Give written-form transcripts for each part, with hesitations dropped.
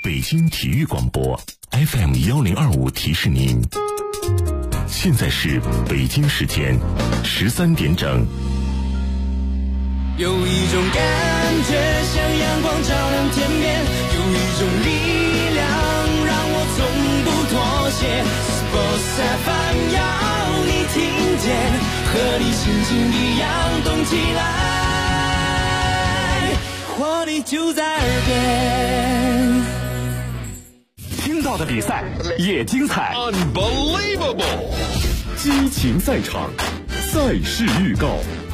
北京体育广播 FM1025提示您，现在是北京时间13点整。 有一种感觉像阳光照亮天边，有一种力量让我从不妥协。Sports FM 要你听见，和你心情一样动起来，活力就在耳边。 听到的比赛也精彩 ，Unbelievable！ 激情赛场，赛事预告。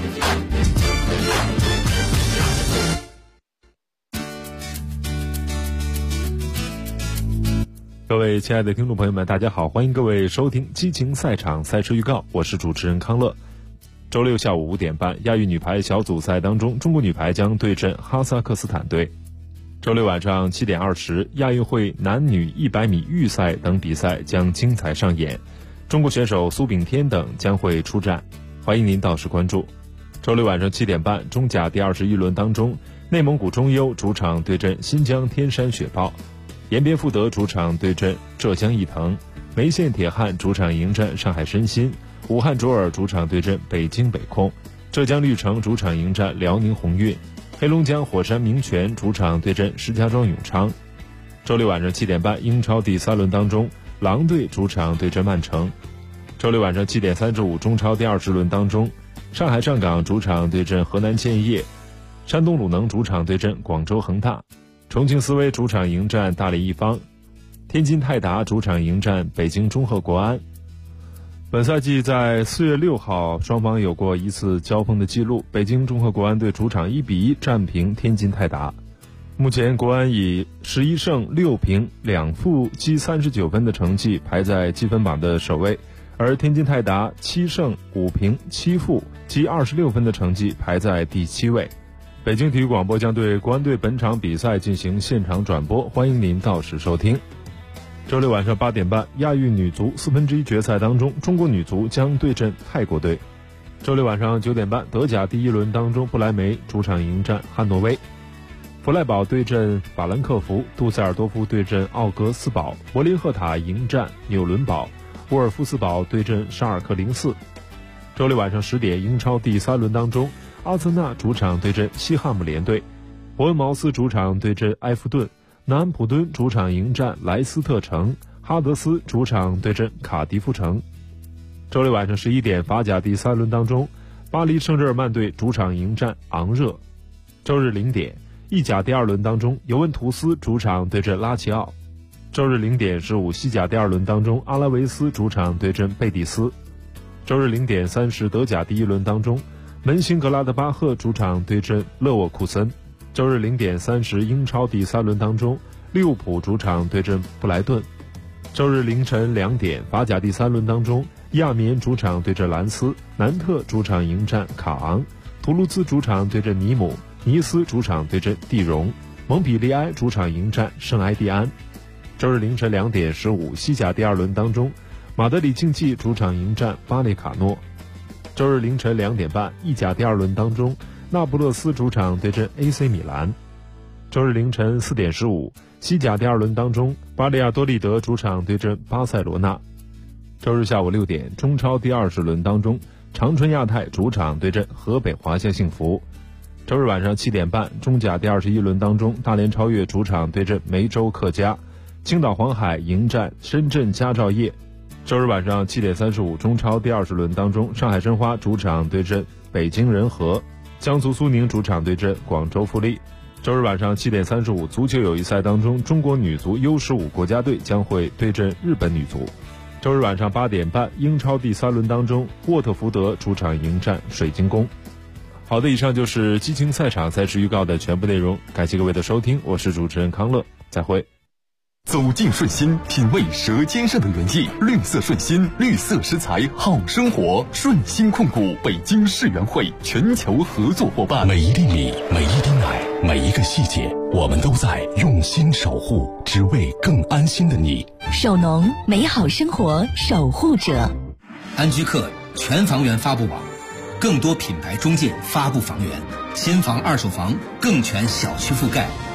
各位亲爱的听众朋友们，大家好，欢迎各位收听激情赛场赛事预告，我是主持人康乐。周六下午5点半，亚运女排小组赛当中，中国女排将对阵哈萨克斯坦队。周六晚上7点20，亚运会男女100米预赛等比赛将精彩上演，中国选手苏炳添等将会出战，欢迎您到时关注。周六晚上7点半，中甲第21轮当中，内蒙古中优主场对阵新疆天山雪豹，延边富德主场对阵浙江毅腾，梅县铁汉主场迎战上海申鑫，武汉卓尔主场对阵北京北控，浙江绿城主场迎战辽宁宏运，黑龙江火山明泉主场对阵石家庄永昌。周六晚上7点半，英超第3轮当中，狼队主场对阵曼城。周六晚上7点35，中超第20轮当中，上海上港主场对阵河南建业，山东鲁能主场对阵广州恒大，重庆斯威主场迎战大连一方，天津泰达主场迎战北京中赫国安。本赛季在4月6号，双方有过一次交锋的记录，北京中赫国安队主场1比1战平天津泰达。目前国安以11胜6平2负积39分的成绩排在积分榜的首位，而天津泰达7胜5平7负积26分的成绩排在第7位。北京体育广播将对国安队本场比赛进行现场转播，欢迎您到时收听。周六晚上8点半，亚运女足1/4决赛当中，中国女足将对阵泰国队。周六晚上9点半，德甲第1轮当中，不莱梅主场迎战汉诺威，弗赖堡对阵法兰克福，杜塞尔多夫对阵奥格斯堡，柏林赫塔迎战纽伦堡，沃尔夫斯堡对阵沙尔克04。周六晚上10点，英超第3轮当中，阿森纳主场对阵西汉姆联队，伯恩茅斯主场对阵埃弗顿，南安普敦主场迎战莱斯特城，哈德斯主场对阵卡迪夫城。周六晚上11点，法甲第3轮当中，巴黎圣日耳曼队主场迎战昂热。周日0点，意甲第2轮当中，尤文图斯主场对阵拉齐奥。周日0点15，西甲第2轮当中，阿拉维斯主场对阵贝蒂斯。周日0点30，德甲第1轮当中，门兴格拉德巴赫主场对阵勒沃库森。周日0点30，英超第3轮当中，利物浦主场对阵布莱顿。周日凌晨2点，法甲第3轮当中，亚眠主场对阵兰斯，南特主场迎战卡昂，图卢兹主场对阵尼姆，尼斯主场对阵蒂荣，蒙彼利埃主场迎战圣埃蒂安。周日凌晨2点15，西甲第2轮当中，马德里竞技主场迎战巴列卡诺。周日凌晨2点半，意甲第2轮当中，那不勒斯主场对阵 AC 米兰。周日凌晨4点15，西甲第2轮当中，巴利亚多利德主场对阵巴塞罗那。周日下午6点，中超第20轮当中，长春亚泰主场对阵河北华夏幸福。周日晚上7点半，中甲第21轮当中，大连超越主场对阵梅州客家，青岛黄海迎战深圳佳兆业。周日晚上7点35，中超第20轮当中，上海申花主场对阵北京人和，江苏苏宁主场对阵广州富力。周日晚上7点35，足球友谊赛当中，中国女足 U15 国家队将会对阵日本女足。周日晚上8点半，英超第3轮当中，沃特福德主场迎战水晶宫。好的，以上就是激情赛场赛事预告的全部内容，感谢各位的收听，我是主持人康乐，再会。 走进顺心，品味舌尖上的原意，绿色顺心，绿色食材好生活。顺心控股北京世园会全球合作伙伴。 每一粒米，每一滴奶，每一个细节，我们都在用心守护，只为更安心的你。 首农，美好生活守护者。 安居客全房源发布网，更多品牌中介发布房源，新房二手房更全小区覆盖，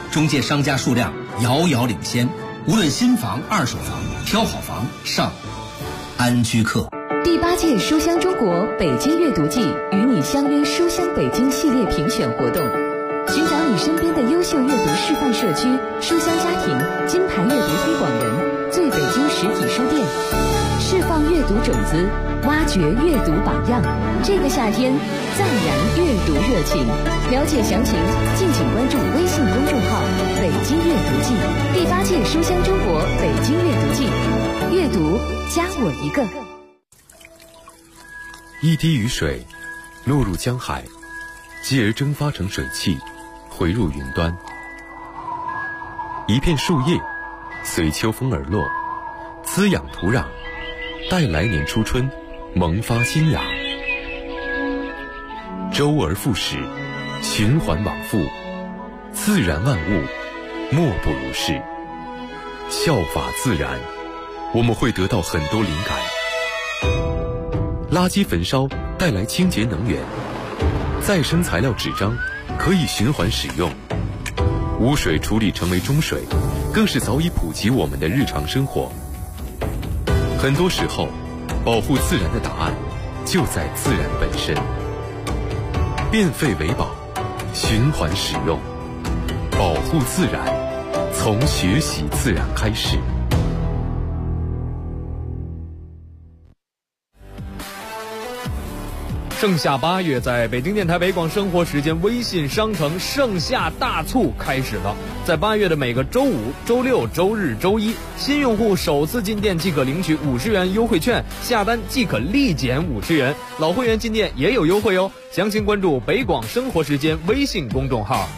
中介商家数量遥遥领先。无论新房、二手房，挑好房上安居客。 第8届书香中国北京阅读季与你相约书香北京系列评选活动，寻找你身边的优秀阅读示范社区、书香家庭、金牌阅读推广人、最北京实体书店，释放阅读种子，挖掘阅读榜样。这个夏天再燃阅读热情，了解详情敬请关注微信公众号北京阅读季。第8届书香中国北京阅读季，阅读加我一个。 一滴雨水落入江海，继而蒸发成水汽，回入云端。一片树叶随秋风而落，滋养土壤，待来年初春萌发新芽。周而复始，循环往复，自然万物莫不如是。效法自然，我们会得到很多灵感。垃圾焚烧带来清洁能源，再生材料纸张可以循环使用，污水处理成为中水，更是早已普及我们的日常生活。很多时候，保护自然的答案就在自然本身。变废为宝，循环使用，保护自然，从学习自然开始。 盛夏8月，在北京电台北广生活时间微信商城盛夏大促开始了。在8月的每个周五、周六、周日、周一，新用户首次进店即可领取50元优惠券，下单即可立减50元。老会员进店也有优惠哦。详情关注北广生活时间微信公众号。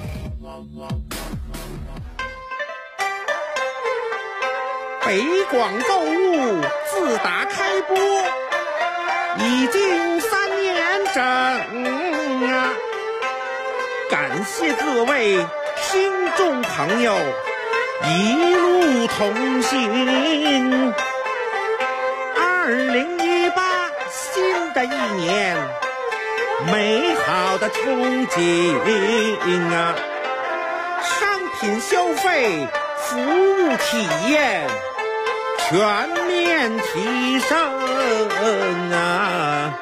北广购物自打开播已经3年整啊！感谢各位听众朋友一路同行。2018新的一年，美好的憧憬啊！商品消费、服务体验全面提升啊！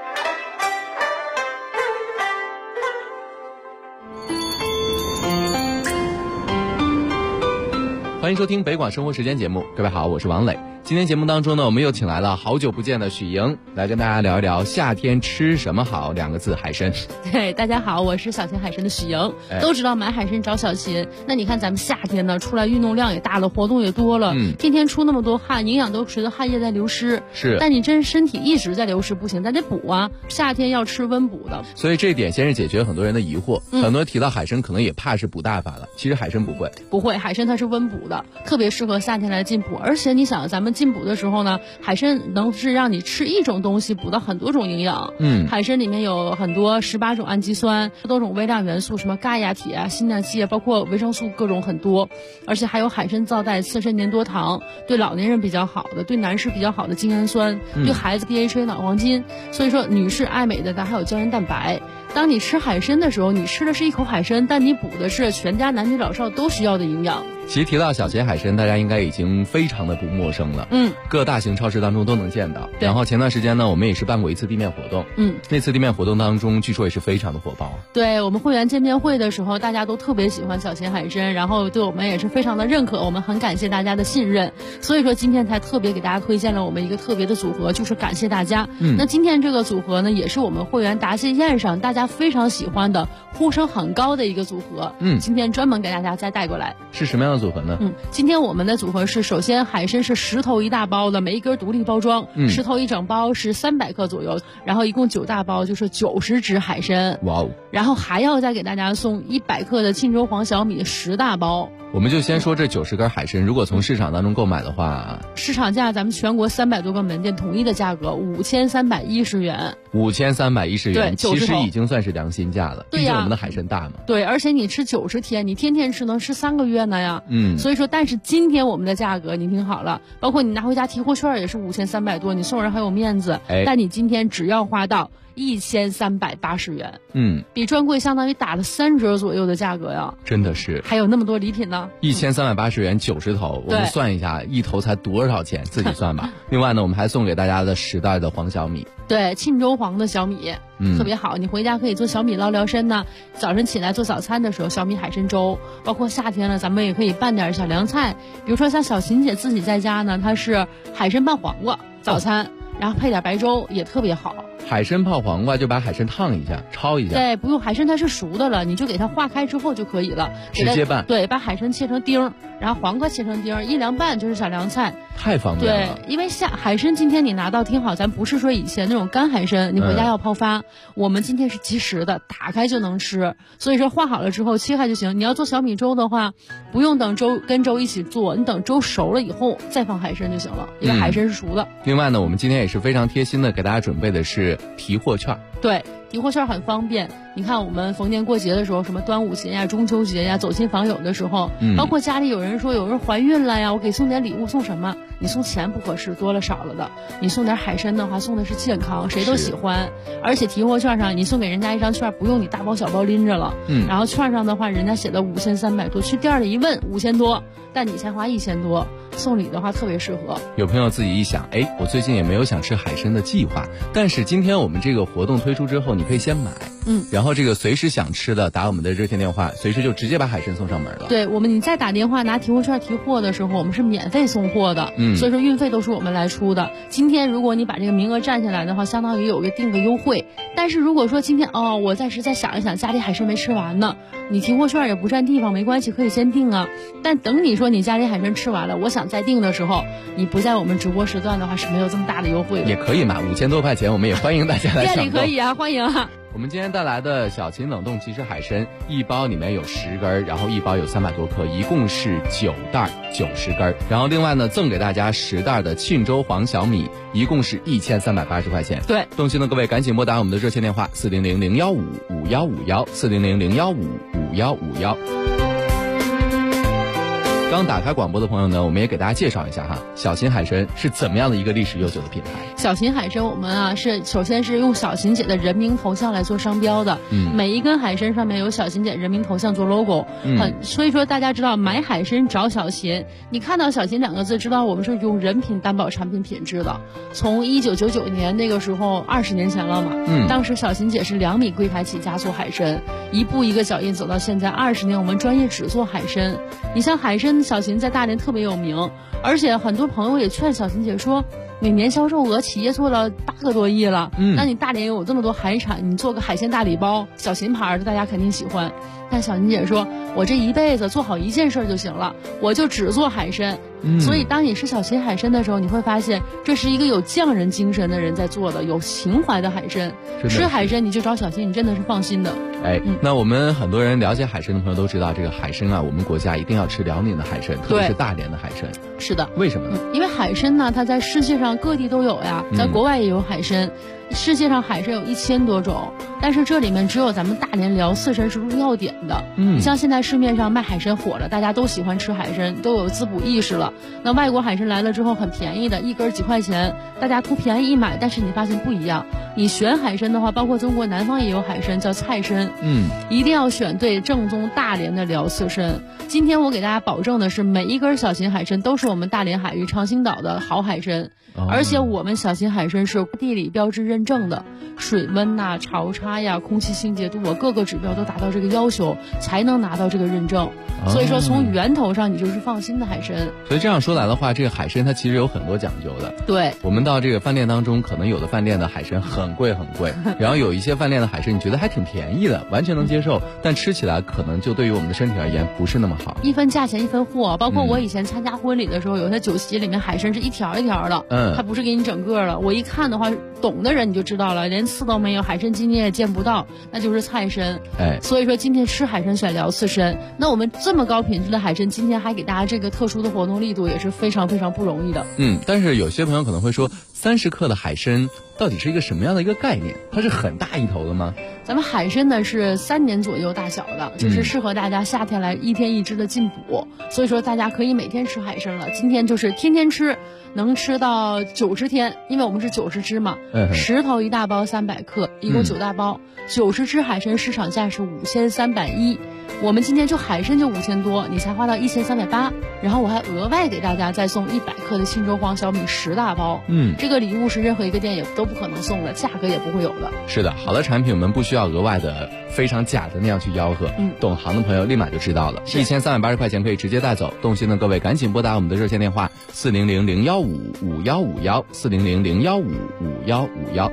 欢迎收听北广生活时间节目，各位好，我是王磊。今天节目当中呢，我们又请来了好久不见的许莹，来跟大家聊一聊夏天吃什么好2个字，海参。 对，大家好，我是小秦海参的许莹。都知道买海参找小秦，那你看咱们夏天呢，出来运动量也大了，活动也多了，天天出那么多汗，营养都随着汗液在流失。 是， 但你真身体一直在流失不行，咱得补啊，夏天要吃温补的。 所以这一点先是解决很多人的疑惑，很多人提到海参可能也怕是补大法了，其实海参不会， 海参它是温补的，特别适合夏天来进补。而且你想，咱们进补的时候呢，海参能是让你吃一种东西补到很多种营养。海参里面有很多18种氨基酸，多种微量元素，什么钙呀、铁啊、锌啊、硒啊，包括维生素各种很多。而且还有海参皂带、刺身粘多糖，对老年人比较好的，对男士比较好的精氨酸，对孩子 DHA 脑黄金。所以说女士爱美的，咱还有胶原蛋白。当你吃海参的时候，你吃的是一口海参，但你补的是全家男女老少都需要的营养。 其实提到小秦海参，大家应该已经非常的不陌生了。各大型超市当中都能见到。然后前段时间呢，我们也是办过一次地面活动。那次地面活动当中，据说也是非常的火爆。 对，我们会员见面会的时候，大家都特别喜欢小秦海参，然后对我们也是非常的认可，我们很感谢大家的信任。所以说今天才特别给大家推荐了我们一个特别的组合，就是感谢大家。那今天这个组合呢，也是我们会员答谢宴上大家非常喜欢的、呼声很高的一个组合。今天专门给大家再带过来。 是什么样的组合呢？ 今天我们的组合是，首先海参是10头1大包的，每一根独立包装，10头1整包是300克左右，然后一共9大包就是90只海参。 哇哦！ 然后还要再给大家送100克的沁州黄小米10大包。 我们就先说这90根海参，如果从市场当中购买的话， 市场价咱们全国300多个门店统一的价格5310元。 5310元， 对， 其实已经算是良心价了。 对呀， 毕竟我们的海参大嘛。 对，而且你吃90天，你天天吃能吃3个月呢呀。所以说，但是今天我们的价格你听好了，包括你拿回家提货券也是5300多，你送人还有面子。但你今天只要花到 1380元，比专柜相当于打了3折左右的价格呀， 真的是。 还有那么多礼品呢 ，1380元90头，我们算一下一头才多少钱，自己算吧。另外呢，我们还送给大家的10袋的黄小米， 对，沁州黄的小米，特别好，你回家可以做小米捞聊参呢。早晨起来做早餐的时候，小米海参粥，包括夏天了，咱们也可以拌点小凉菜，比如说像小琴姐自己在家呢，她是海参拌黄瓜早餐，然后配点白粥也特别好。 海参泡黄瓜就把海参烫一下，焯一下。 对，不用，海参它是熟的了，你就给它化开之后就可以了， 直接拌。 对，把海参切成丁，然后黄瓜切成丁，一凉拌就是小凉菜， 太方便了。 对，因为海参今天你拿到听好，咱不是说以前那种干海参，你回家要泡发，我们今天是即食的，打开就能吃。所以说化好了之后切开就行。你要做小米粥的话，不用等粥跟粥一起做，你等粥熟了以后再放海参就行了，因为海参是熟的。 另外呢，我们今天也是非常贴心的给大家准备的是提货券。 对，提货券很方便。你看我们逢年过节的时候，什么端午节呀、中秋节呀，走亲访友的时候，包括家里有人说有人怀孕了呀，我给送点礼物，送什么？你送钱不合适，多了少了的。你送点海参的话，送的是健康，谁都喜欢。而且提货券上你送给人家一张券，不用你大包小包拎着了。然后券上的话，人家写的5300多，去店里一问5000多，但你才花1000多，送礼的话特别适合。 有朋友自己一想，我最近也没有想吃海参的计划，但是今天我们这个活动推出之后，你可以先买，然后这个随时想吃的打我们的热线电话，随时就直接把海参送上门了。 对，你再打电话拿提货券提货的时候，我们是免费送货的，所以说运费都是我们来出的。今天如果你把这个名额占下来的话，相当于有个定个优惠。但是如果说今天我暂时再想一想，家里海参没吃完呢，你提货券也不占地方，没关系，可以先定啊。但等你说你家里海参吃完了，我想再定的时候，你不在我们直播时段的话是没有这么大的优惠的。 也可以嘛，5000多块钱，我们也欢迎大家来抢购。 店里可以啊，欢迎啊。 我们今天带来的小秦冷冻即食海参，一包里面有10根，然后一包有300多克，一共是9袋90根。然后另外呢，赠给大家10袋的沁州黄小米，一共是1380块钱。 对， 动心的各位赶紧拨打我们的热线电话400-015-5151，400-015-5151。刚打开广播的朋友呢，我们也给大家介绍一下哈，小秦海参是怎么样的一个历史悠久的品牌。 小秦海参我们首先是用小秦姐的人名头像来做商标的，每一根海参上面有小秦姐人名头像做 logo，所以说大家知道买海参找小秦，你看到小秦2个字，知道我们是用人品担保产品品质的。从1999年那个时候20年前了嘛，当时小秦姐是2米柜台起家做海参，一步一个脚印走到现在20年，我们专业只做海参。你像海参小秦在大连特别有名，而且很多朋友也劝小秦姐说，你年销售额企业做了8个多亿了，那你大连有这么多海产，你做个海鲜大礼包，小秦牌的大家肯定喜欢。但小秦姐说，我这一辈子做好一件事就行了，我就只做海参。所以当你吃小秦海参的时候，你会发现这是一个有匠人精神的人在做的，有情怀的海参。吃海参你就找小秦，你真的是放心的。 那我们很多人了解海参的朋友都知道，这个海参啊，我们国家一定要吃辽宁的海参，特别是大连的海参。 是的。 为什么呢？ 因为海参呢，它在世界上各地都有呀，在国外也有海参。世界上海参有1000多种，但是这里面只有咱们大连辽四参是入药典的。你像现在市面上卖海参火了，大家都喜欢吃海参，都有滋补意识了。那外国海参来了之后很便宜的，一根几块钱，大家图便宜一买，但是你发现不一样。你选海参的话，包括中国南方也有海参叫菜参，一定要选对正宗大连的辽四参。今天我给大家保证的是，每一根小秦海参都是我们大连海域长兴岛的好海参。而且我们小秦海参是地理标志认证的，水温呐、潮差呀、空气清洁度各个指标都达到这个要求，才能拿到这个认证。所以说从源头上你就是放心的海参。 所以这样说来的话，这个海参它其实有很多讲究的。 对， 我们到这个饭店当中，可能有的饭店的海参很贵很贵，然后有一些饭店的海参你觉得还挺便宜的，完全能接受，但吃起来可能就对于我们的身体而言不是那么好。 一分价钱一分货，包括我以前参加婚礼的时候，有些酒席里面海参是一条一条的，它不是给你整个的。我一看的话，懂的人你就知道了，连刺都没有，海参筋你也见不到，那就是菜参。所以说今天吃海参选辽四参，那我们这么高品质的海参，今天还给大家这个特殊的活动力度，也是非常非常不容易的。 但是有些朋友可能会说，30克的海参到底是一个什么样的一个概念？它是很大一头的吗？ 咱们海参呢是3年左右大小的，就是适合大家夏天来1天1只的进补，所以说大家可以每天吃海参了。今天就是天天吃，能吃到90天，因为我们是90只嘛，10头1大包300克，一共9大包，90只海参市场价是5310，我们今天就海参就5000多，你才花到1380，然后我还额外给大家再送100克的信州黄小米10大包，这个礼物是任何一个店也都不可能送的，价格也不会有的。 是的，好的产品我们不需要额外的非常假的那样去吆喝，懂行的朋友立马就知道了，1380块钱可以直接带走。动心的各位赶紧拨打我们的热线电话400-015-5151，400-015-5151。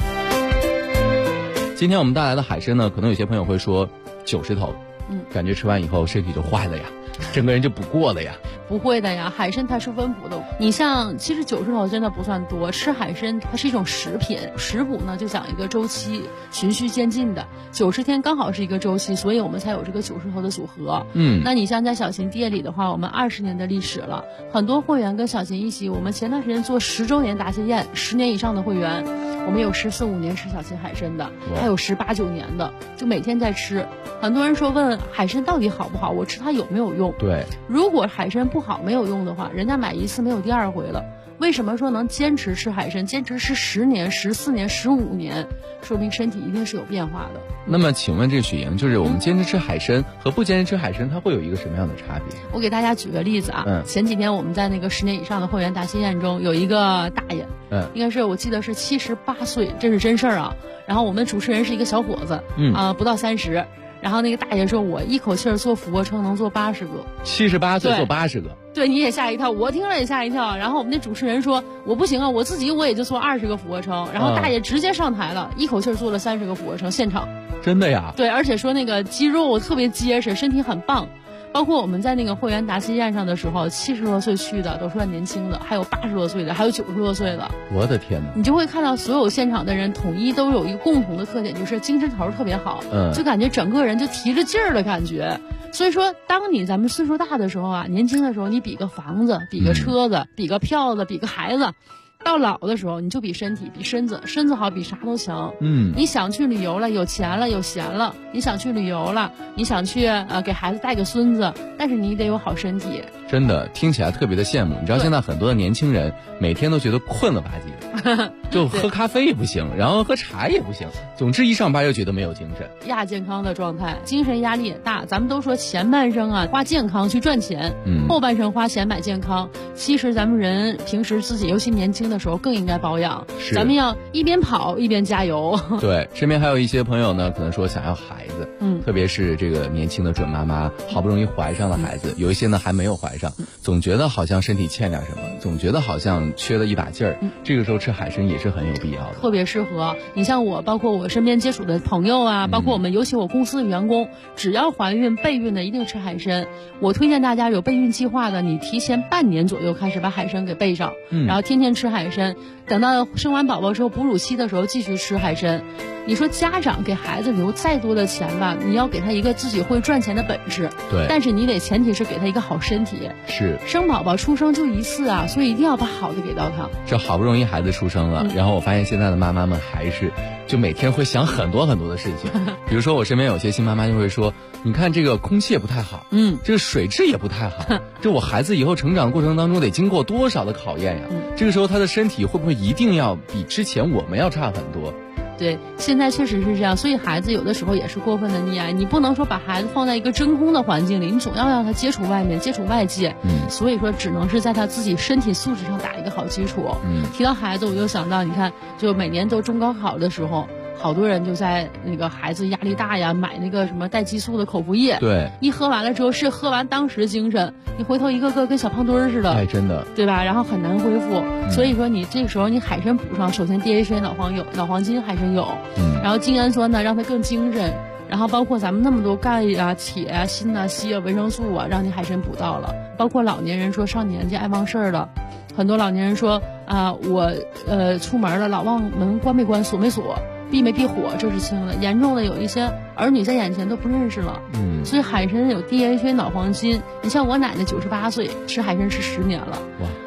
今天我们带来的海参呢，可能有些朋友会说90头，感觉吃完以后身体就坏了呀，整个人就不过了呀。 不会的呀，海参它是温补的。你像其实90头真的不算多，吃海参它是一种食品，食补呢就讲一个周期，循序渐进的，90天刚好是一个周期，所以我们才有这个90头的组合。那你像在小琴店里的话，我们20年的历史了，很多会员跟小琴一起，我们前段时间做10周年答谢宴，10年以上的会员，我们有14、15年吃小琴海参的，还有18、19年的，就每天在吃。很多人说问海参到底好不好，我吃它有没有用？ 对， 如果海参不好没有用的话，人家买一次没有第二回了。为什么说能坚持吃海参，坚持吃10年、14年、15年，说明身体一定是有变化的。 那么请问这许莹，就是我们坚持吃海参和不坚持吃海参，它会有一个什么样的差别？ 我给大家举个例子啊，前几天我们在那个10年以上的会员答谢宴中，有一个大爷，应该是我记得是78岁，这是真事儿啊。然后我们主持人是一个小伙子，不到30。然后那个大爷说，我一口气儿做俯卧撑能做80个 ，78岁做80个， 对，你也吓一跳，我听了也吓一跳。然后我们那主持人说，我不行啊，我自己我也就做20个俯卧撑。然后大爷直接上台了，一口气儿做了30个俯卧撑，现场。 真的呀？ 对，而且说那个肌肉特别结实，身体很棒。包括我们在那个会员答谢宴上的时候，70多岁去的都算年轻的，还有80多岁的，还有90多岁的。 我的天哪！ 你就会看到所有现场的人统一都有一个共同的特点，就是精神头特别好，就感觉整个人就提着劲儿的感觉。所以说，当咱们岁数大的时候啊，年轻的时候你比个房子，比个车子，比个票子，比个孩子。到老的时候，你就比身体，比身子好，比啥都强。你想去旅游了，有钱了，有闲了，你想去旅游了，你想去给孩子带个孙子，但是你得有好身体。 真的听起来特别的羡慕。你知道现在很多的年轻人每天都觉得困了吧唧的，就喝咖啡也不行，然后喝茶也不行，总之一上班就觉得没有精神， 亚健康的状态，精神压力也大。咱们都说前半生啊花健康去赚钱，后半生花钱买健康。其实咱们人平时自己尤其年轻的时候更应该保养，咱们要一边跑一边加油。 对，身边还有一些朋友呢，可能说想要孩子，特别是这个年轻的准妈妈，好不容易怀上了孩子，有一些呢还没有怀上，总觉得好像身体欠点什么，总觉得好像缺了一把劲儿，这个时候吃海参也是很有必要的， 特别适合。你像我，包括我身边接触的朋友啊，包括我们尤其我公司的员工，只要怀孕备孕的一定吃海参。我推荐大家有备孕计划的，你提前半年左右开始把海参给备上，然后天天吃海参，等到生完宝宝之后哺乳期的时候继续吃海参。你说家长给孩子留再多的钱吧，你要给他一个自己会赚钱的本事， 对， 但是你得前提是给他一个好身体。 是， 生宝宝出生就一次啊，所以一定要把好的给到他。 这好不容易孩子出生了，然后我发现现在的妈妈们还是就每天会想很多很多的事情，比如说我身边有些新妈妈就会说，你看这个空气也不太好，这个水质也不太好，这我孩子以后成长过程当中得经过多少的考验呀？这个时候他的身体会不会一定要比之前我们要差很多？ 对，现在确实是这样，所以孩子有的时候也是过分的溺爱，你不能说把孩子放在一个真空的环境里，你总要让他接触外面，接触外界，所以说只能是在他自己身体素质上打一个好基础。提到孩子，我就想到，你看，就每年都中高考的时候，好多人就在那个孩子压力大呀，买那个什么带激素的口服液， 对， 一喝完了之后是喝完当时精神，你回头一个个跟小胖墩儿似的， 哎，真的， 对吧？然后很难恢复，所以说你这个时候你海参补上，首先 DHA 脑黄金海参有，然后精氨酸呢让它更精神，然后包括咱们那么多钙啊、铁啊、锌啊、硒啊、维生素啊，让你海参补到了。包括老年人说上年纪爱忘事儿了，很多老年人说我出门了老忘门关没关锁没锁。避没避火，这是轻的，严重的有一些儿女在眼前都不认识了。所以海参有 DHA 脑黄金。你像我奶奶98岁，吃海参吃10年了。哇！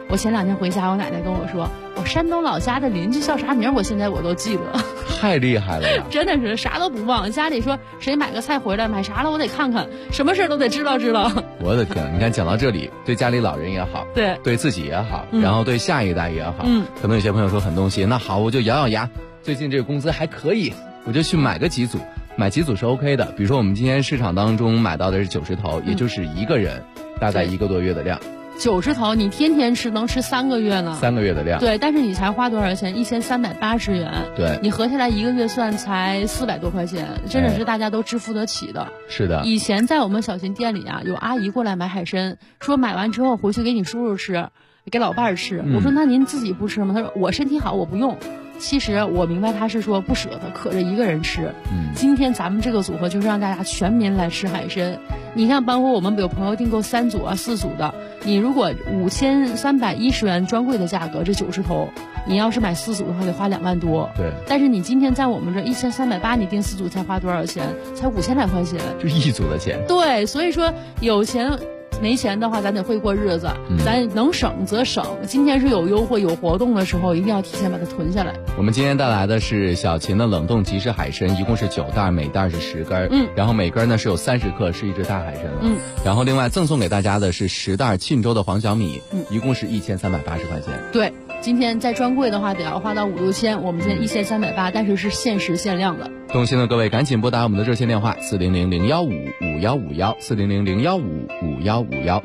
我前2天回家，我奶奶跟我说，我山东老家的邻居叫啥名，我现在我都记得。 太厉害了呀！ 真的是啥都不忘。家里说谁买个菜回来，买啥了我得看看，什么事都得知道。 我的天，你看讲到这里，对家里老人也好，对自己也好，然后对下一代也好，可能有些朋友说很动心，那好，我就咬咬牙，最近这个工资还可以，我就去买个几组。买几组是 OK 的，比如说我们今天市场当中买到的是90头，也就是一个人大概1个多月的量。 90头你天天吃能吃3个月呢。3 个月的量。 对，但是你才花多少钱？1380元。 对， 你合下来1个月算才400多块钱，真的是大家都支付得起的。 是的。 以前在我们小秦店里啊，有阿姨过来买海参，说买完之后回去给你叔叔吃，给老伴儿吃。我说那您自己不吃吗？他说我身体好，我不用。其实我明白他是说不舍得，可着一个人吃。今天咱们这个组合就是让大家全民来吃海参。你看，包括我们有朋友订购3组啊、4组的，你如果5310元专柜的价格，这90头，你要是买4组的话，得花2万多。 对。 但是你今天在我们这1380，你订4组才花多少钱？才5000来块钱。 就1组的钱。 对，所以说有钱。没钱的话，咱得会过日子，咱能省则省。今天是有优惠、有活动的时候，一定要提前把它囤下来。 我们今天带来的是小秦的冷冻即食海参，一共是9袋，每袋是10根，然后每根呢是有30克，是一只大海参了。然后另外赠送给大家的是10袋沁州的黄小米，一共是1380块钱。 对，今天在专柜的话得要花到5、6千，我们今天1380，但是是限时限量的。 动心的各位赶紧拨打我们的热线电话400-015-5151，400-015-5151。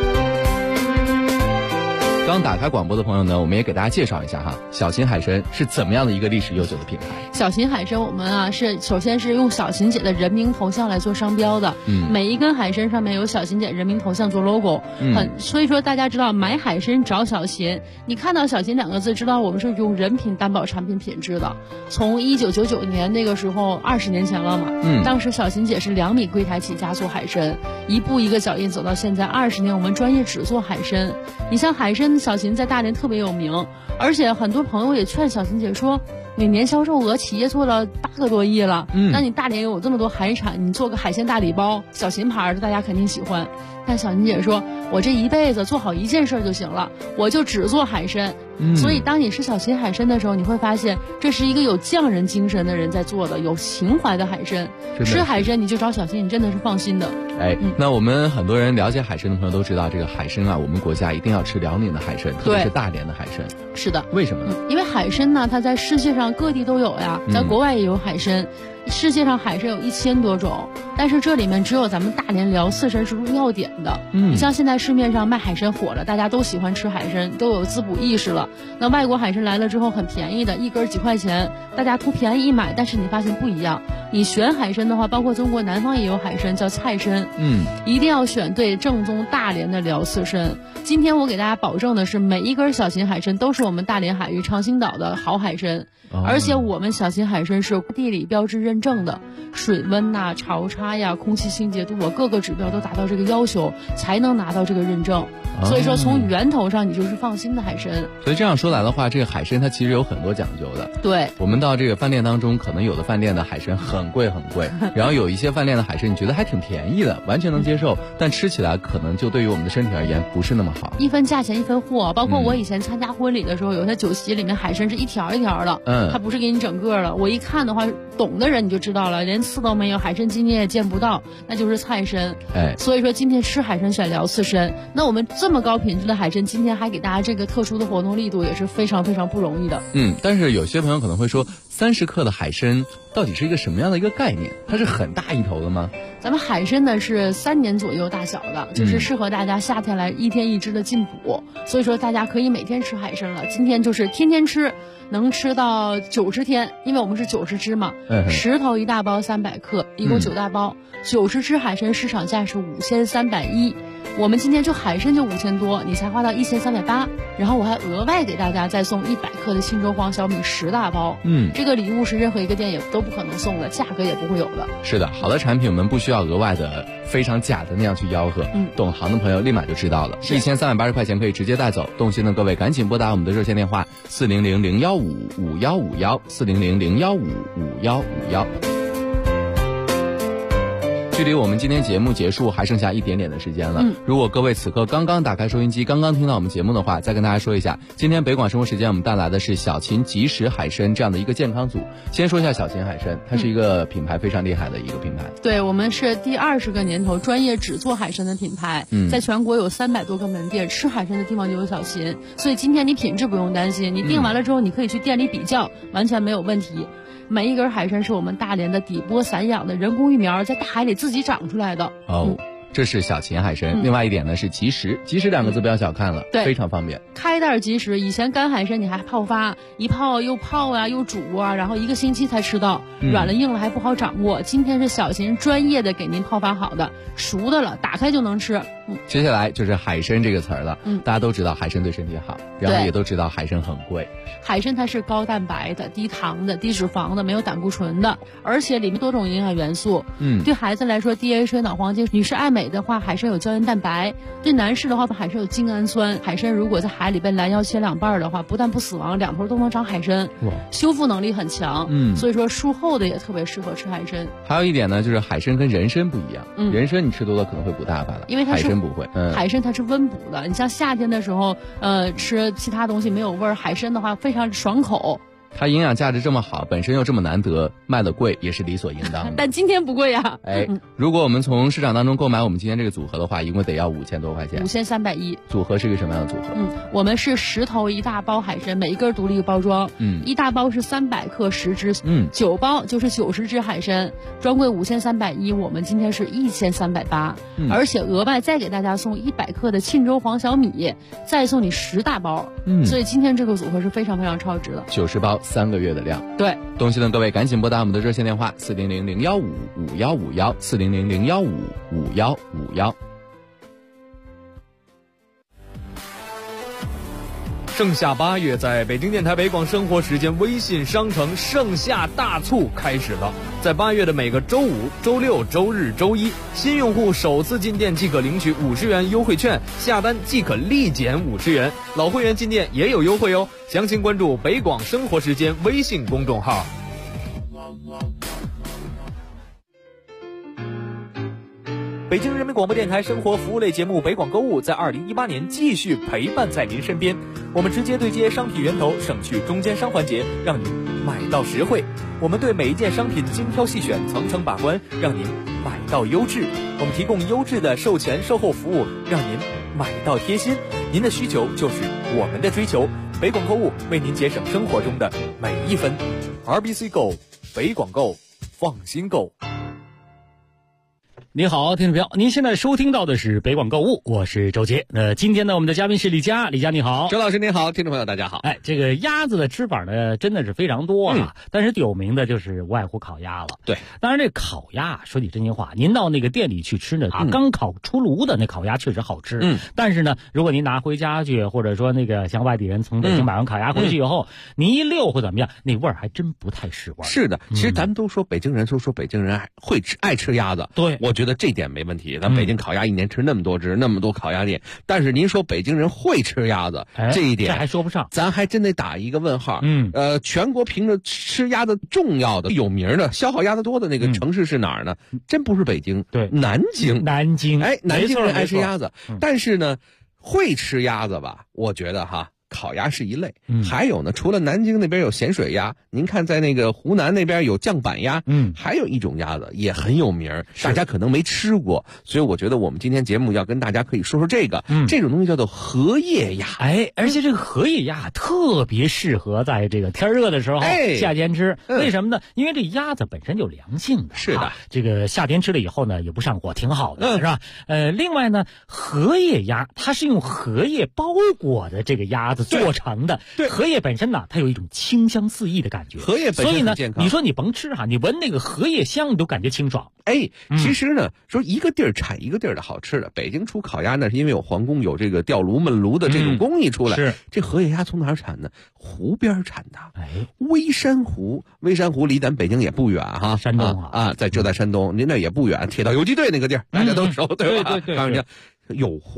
刚打开广播的朋友呢，我们也给大家介绍一下哈，小秦海参是怎么样的一个历史悠久的品牌。 小秦海参我们啊是首先是用小秦姐的人名头像来做商标的，每一根海参上面有小秦姐人名头像做 logo，所以说大家知道买海参找小秦，你看到小秦2个字，知道我们是用人品担保产品品质的。从1999年那个时候20年前了嘛，当时小秦姐是2米柜台起家做海参，一步一个脚印走到现在20年，我们专业只做海参。你像海参，小秦在大连特别有名，而且很多朋友也劝小秦姐说，你年销售额企业做了8个多亿了，那你大连有这么多海产，你做个海鲜大礼包，小秦牌的大家肯定喜欢。但小秦姐说，我这一辈子做好一件事就行了，我就只做海参。所以当你吃小秦海参的时候，你会发现这是一个有匠人精神的人在做的，有情怀的海参。吃海参你就找小秦，你真的是放心的。 那我们很多人了解海参的朋友都知道，这个海参啊，我们国家一定要吃辽宁的海参，特别是大连的海参。 是的。 为什么呢？ 因为海参呢，它在世界上各地都有呀，在国外也有海参。世界上海参有1000多种，但是这里面只有咱们大连辽四参是入药典的。你像现在市面上卖海参火了，大家都喜欢吃海参，都有滋补意识了。那外国海参来了之后很便宜的，一根几块钱，大家图便宜一买，但是你发现不一样。你选海参的话，包括中国南方也有海参叫菜参，一定要选对正宗大连的辽四参。今天我给大家保证的是，每一根小秦海参都是我们大连海域长兴岛的好海参。而且我们小秦海参是地理标志认证的，水温呐、潮差呀、空气清洁度啊，各个指标都达到这个要求，才能拿到这个认证。所以说从源头上你就是放心的海参。 所以这样说来的话，这个海参它其实有很多讲究的。 对， 我们到这个饭店当中，可能有的饭店的海参很贵很贵，然后有一些饭店的海参你觉得还挺便宜的，完全能接受，但吃起来可能就对于我们的身体而言不是那么好。 一分价钱一分货，包括我以前参加婚礼的时候，有些酒席里面海参是一条一条的，它不是给你整个的。我一看的话，懂的人你就知道了，连刺都没有，海参筋你也见不到，那就是菜参。所以说今天吃海参选辽四参，那我们这么高品质的海参，今天还给大家这个特殊的活动力度，也是非常非常不容易的。 但是有些朋友可能会说，30克的海参到底是一个什么样的一个概念？它是很大一头的吗？ 咱们海参呢是3年左右大小的，就是适合大家夏天来一天一只的进补，所以说大家可以每天吃海参了。今天就是天天吃，能吃到90天，因为我们是90只嘛，10头1大包300克，一共9大包，90只海参市场价是5310，我们今天就海参就5000多，你才花到1380，然后我还额外给大家再送100克的沁州黄小米10大包，这个礼物是任何一个店也都不可能送的，价格也不会有的。 是的，好的产品我们不需要额外的非常假的那样去吆喝，懂行的朋友立马就知道了，是1380块钱可以直接带走。动心的各位赶紧拨打我们的热线电话400-015-5151，400-015-5151。 距离我们今天节目结束还剩下一点点的时间了。如果各位此刻刚刚打开收音机，刚刚听到我们节目的话，再跟大家说一下，今天北广生活时间我们带来的是小秦即食海参这样的一个健康组。先说一下小秦海参，它是一个品牌非常厉害的一个品牌。 对，我们是第20个年头专业只做海参的品牌，在全国有300多个门店，吃海参的地方就有小秦，所以今天你品质不用担心，你订完了之后你可以去店里比较，完全没有问题。每一根海参是我们大连的底波散养的人工育苗，在大海里自己长出来的。 这是小秦海参。另外一点呢是即食，即食2个字不要小看了，非常方便。 开袋即食，以前干海参你还泡发，一泡又泡啊又煮啊，然后1个星期才吃到，软了硬了还不好掌握。今天是小秦专业的给您泡发好的，熟的了，打开就能吃。 接下来就是海参这个词儿了。大家都知道海参对身体好，然后也都知道海参很贵。 海参它是高蛋白的、低糖的、低脂肪的，没有胆固醇的，而且里面多种营养元素。对孩子来说 DHA 脑黄金，女士爱美的话，海参有胶原蛋白；对男士的话，海参有精氨酸。海参如果在海里被拦腰切2半的话，不但不死亡，2头都能长海参，修复能力很强。所以说术后的也特别适合吃海参。 还有一点呢，就是海参跟人参不一样。人参你吃多了可能会补大发的， 因为它是海参不会。 海参它是温补的，你像夏天的时候，吃其他东西没有味儿，海参的话非常爽口。 它营养价值这么好，本身又这么难得，卖的贵也是理所应当的。 但今天不贵呀。 如果我们从市场当中购买我们今天这个组合的话，一共得要5000多块钱。 5310。 组合是一个什么样的组合？ 我们是10头1大包海参，每一根独立包装。1大包是300克10只，9包就是90只海参，专柜5310，我们今天是1380，而且额外再给大家送100克的沁州黄小米，再送你10大包。所以今天这个组合是非常非常超值的。 90包3个月的量。 对， 东西的各位赶紧拨打我们的热线电话400-015-5151，400-015-5151。 盛夏8月，在北京电台北广生活时间微信商城盛夏大促开始了。在8月的每个周五、周六、周日、周一，新用户首次进店即可领取50元优惠券，下单即可立减50元。老会员进店也有优惠哦，详情关注北广生活时间微信公众号。北京人民广播电台生活服务类节目《北广购物》在2018年继续陪伴在您身边。我们直接对接商品源头，省去中间商环节，让您买到实惠。我们对每一件商品精挑细选，层层把关，让您买到优质。我们提供优质的售前售后服务，让您买到贴心。您的需求就是我们的追求。北广购物为您节省生活中的每一分。RBC Go， 北广购，放心购。 你好，听众朋友，您现在收听到的是北广购物，我是周杰。今天呢，我们的嘉宾是李佳，李佳你好。 周老师您好，听众朋友大家好。 这个鸭子的吃法呢，真的是非常多啊，但是有名的就是无外乎烤鸭了。 对， 当然这烤鸭说句真心话，您到那个店里去吃呢，刚烤出炉的那烤鸭确实好吃。但是呢，如果您拿回家去，或者说那个像外地人从北京买完烤鸭回去以后，您一溜或怎么样，那味儿还真不太是味儿。 是的，其实咱们都说北京人，说北京人爱吃鸭子。 对， 我觉得这点没问题。咱北京烤鸭一年吃那么多只，那么多烤鸭店，但是您说北京人会吃鸭子，这一点这还说不上， 咱还真得打一个问号。全国凭着吃鸭子重要的、有名的、消耗鸭子多的那个城市是哪儿呢？真不是北京， 对， 南京。 南京人爱吃鸭子，但是呢，会吃鸭子吧？我觉得烤鸭是一类，还有呢，除了南京那边有咸水鸭，您看在那个湖南那边有酱板鸭，还有一种鸭子也很有名，大家可能没吃过，所以我觉得我们今天节目要跟大家可以说说这个，这种东西叫做荷叶鸭。 而且这个荷叶鸭特别适合在这个天热的时候，夏天吃。为什么呢？因为这鸭子本身就凉性的， 是的， 这个夏天吃了以后呢，也不上火，挺好的，是吧？另外呢，荷叶鸭它是用荷叶包裹的这个鸭子做成的。 对， 荷叶本身呢，它有一种清香四溢的感觉。 荷叶本身很健康， 所以呢，你说你甭吃你闻那个荷叶香，你都感觉清爽。 其实呢，说一个地儿产一个地儿的好吃的。北京出烤鸭呢，是因为有皇宫有这个吊炉焖炉的这种工艺出来。 是这荷叶鸭从哪儿产呢？湖边产的。微山湖离咱北京也不远山东就在山东，您那也不远，铁道游击队那个地儿大家都熟，对吧？ 对， 告诉你，有湖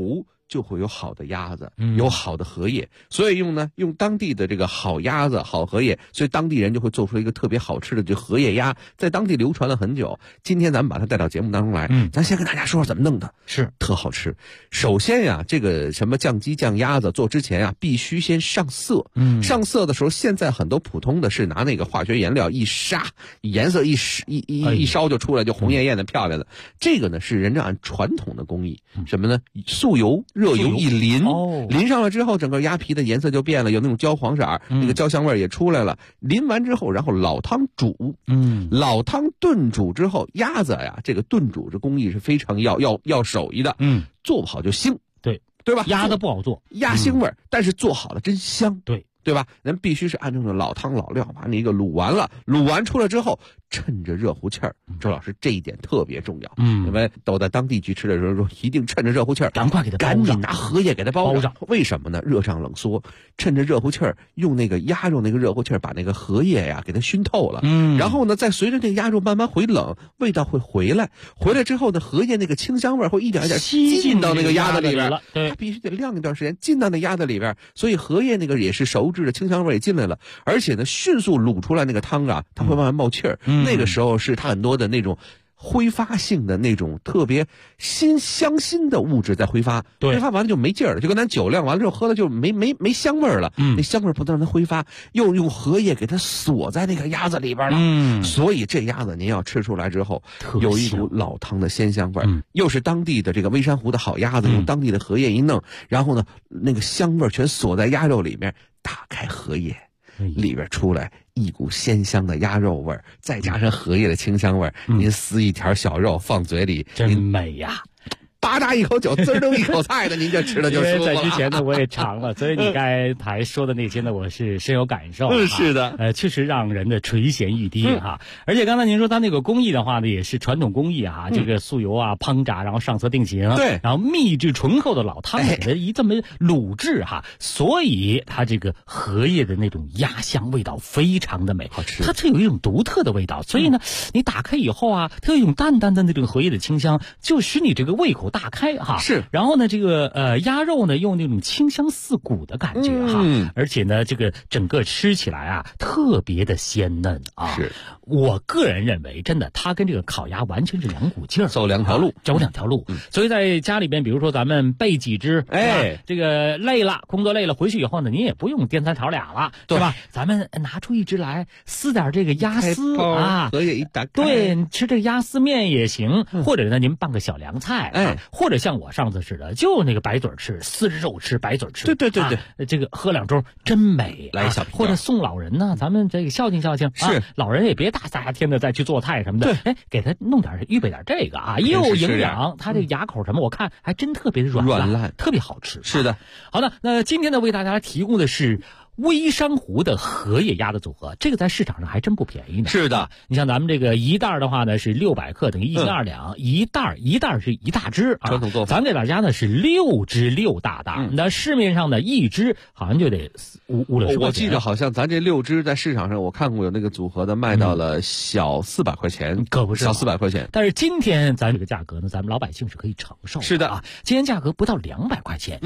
就会有好的鸭子，有好的荷叶，所以用当地的这个好鸭子、好荷叶，所以当地人就会做出一个特别好吃的这荷叶鸭，在当地流传了很久。今天咱们把它带到节目当中来，咱先跟大家说说怎么弄的， 是特好吃。首先呀，这个什么酱鸡、酱鸭子做之前啊，必须先上色。上色的时候，现在很多普通的是拿那个化学颜料一杀，颜色一烧就出来，就红艳艳的、漂亮的。这个呢是人家按传统的工艺，什么呢？素油、热油一淋，淋上了之后，整个鸭皮的颜色就变了，有那种焦黄色，那个焦香味也出来了。淋完之后，然后老汤煮，老汤炖煮之后，鸭子呀，这个炖煮这工艺是非常要手艺的，做不好就腥，对吧？ 鸭子不好做， 鸭腥味，但是做好了真香， 对吧？人必须是按照老汤老料把那个卤完了，卤完出来之后，趁着热乎气儿。周老师这一点特别重要，因为都在当地去吃的时候说，一定趁着热乎气儿， 赶快给它包上， 赶紧拿荷叶给它包上。为什么呢？热胀冷缩，趁着热乎气儿，用那个鸭肉那个热乎气儿把那个荷叶呀给它熏透了。然后呢，再随着这个鸭肉慢慢回冷，味道会回来。回来之后呢，荷叶那个清香味会一点一点进到那个鸭子里边了。它必须得晾一段时间，进到那鸭子里边，所以荷叶那个也是熟制的，清香味也进来了。而且呢，迅速卤出来那个汤啊，它会慢慢冒气儿。那个时候是它很多的那种挥发性的那种特别香辛的物质在挥发，挥发完了就没劲儿了，就跟咱酒量完了之后喝了就没香味儿了，那香味儿不能让它挥发，又用荷叶给它锁在那个鸭子里边了，所以这鸭子您要吃出来之后，有一股老汤的鲜香味儿，又是当地的这个微山湖的好鸭子，用当地的荷叶一弄，然后呢，那个香味儿全锁在鸭肉里面，打开荷叶。里边出来一股鲜香的鸭肉味儿，再加上荷叶的清香味儿，您撕一条小肉放嘴里， 真美呀！ 吧嗒一口酒，滋儿都一口菜的，您这吃的就舒服了。 在之前呢，我也尝了，所以你刚才说的那些呢，我是深有感受。 是的， 确实让人的垂涎欲滴哈。而且刚才您说它那个工艺的话呢，也是传统工艺哈，这个素油啊烹炸，然后上色定型， 对， 然后秘制醇厚的老汤给它一这么卤制哈，所以它这个荷叶的那种鸭香味道非常的美， 好吃。 它有一种独特的味道，所以呢，你打开以后啊，它有一种淡淡的那种荷叶的清香，就使你这个胃口大开哈。 是， 然后呢，这个鸭肉呢，用那种清香四骨的感觉哈，而且呢，这个整个吃起来啊，特别的鲜嫩啊。 是， 我个人认为，真的，它跟这个烤鸭完全是两股劲儿， 走两条路， 走两条路。所以在家里边，比如说咱们备几只，这个累了，工作累了，回去以后呢，您也不用颠三调俩了，是吧？咱们拿出一只来，撕点这个鸭丝啊， 荷叶一打开， 对，吃这个鸭丝面也行，或者呢，您拌个小凉菜，或者像我上次似的，就那个白嘴吃，撕着肉吃，白嘴吃， 对， 这个喝两盅真美， 来一小瓶， 或者送老人呢，咱们这个孝敬孝敬， 是老人也别大夏天的再去做菜什么的，给他弄点预备点这个啊，又营养，他这个牙口什么，我看还真特别的软烂，特别好吃。 是的， 好的，那今天呢为大家提供的是微山湖的荷叶鸭的组合，这个在市场上还真不便宜呢。 是的， 你像咱们这个一袋的话呢是600克，等于1斤2两，一袋是一大只啊。 传统做法， 咱给大家呢是6只6大袋，那市面上呢一只好像就得5-60块钱。 我记得好像咱这6只在市场上我看过有那个组合的卖到了小400块钱， 可不是小400块钱。 但是今天咱这个价格呢，咱们老百姓是可以承受的。 是的啊，今天价格不到200块钱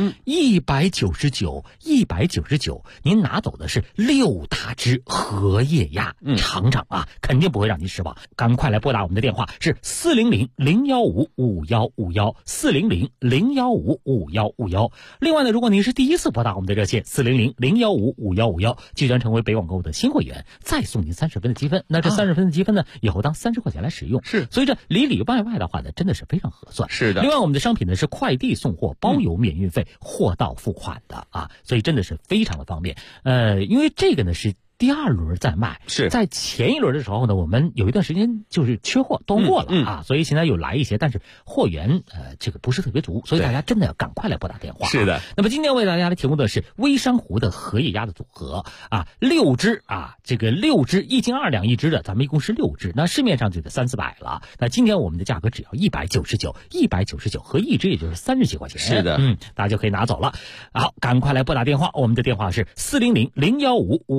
，199，您拿走的是6大只荷叶鸭，尝尝啊，肯定不会让您失望。赶快来拨打我们的电话是400-015-5151，400-015-5151。另外呢，如果您是第一次拨打我们的热线400-015-5151，即将成为北网购的新会员，再送您30分的积分。那这30分的积分呢，以后当30块钱来使用。 是， 所以这里外的话呢，真的是非常合算。 是的。 另外，我们的商品呢是快递送货，包邮免运费，货到付款的啊，所以真的是非常的方便。因为这个呢是第2轮在卖， 是在前1轮的时候呢，我们有一段时间就是缺货断货了啊，所以现在有来一些，但是货源这个不是特别足，所以大家真的要赶快来拨打电话。 是的。 那么今天为大家来提供的是微山湖的荷叶鸭的组合啊，6只啊，这个6只1斤2两一只的，咱们一共是6只，那市面上就得300-400了。那今天我们的价格只要199，和一只也就是30几块钱。 是的， 大家就可以拿走了。好，赶快来拨打电话，我们的电话是400-015-5151。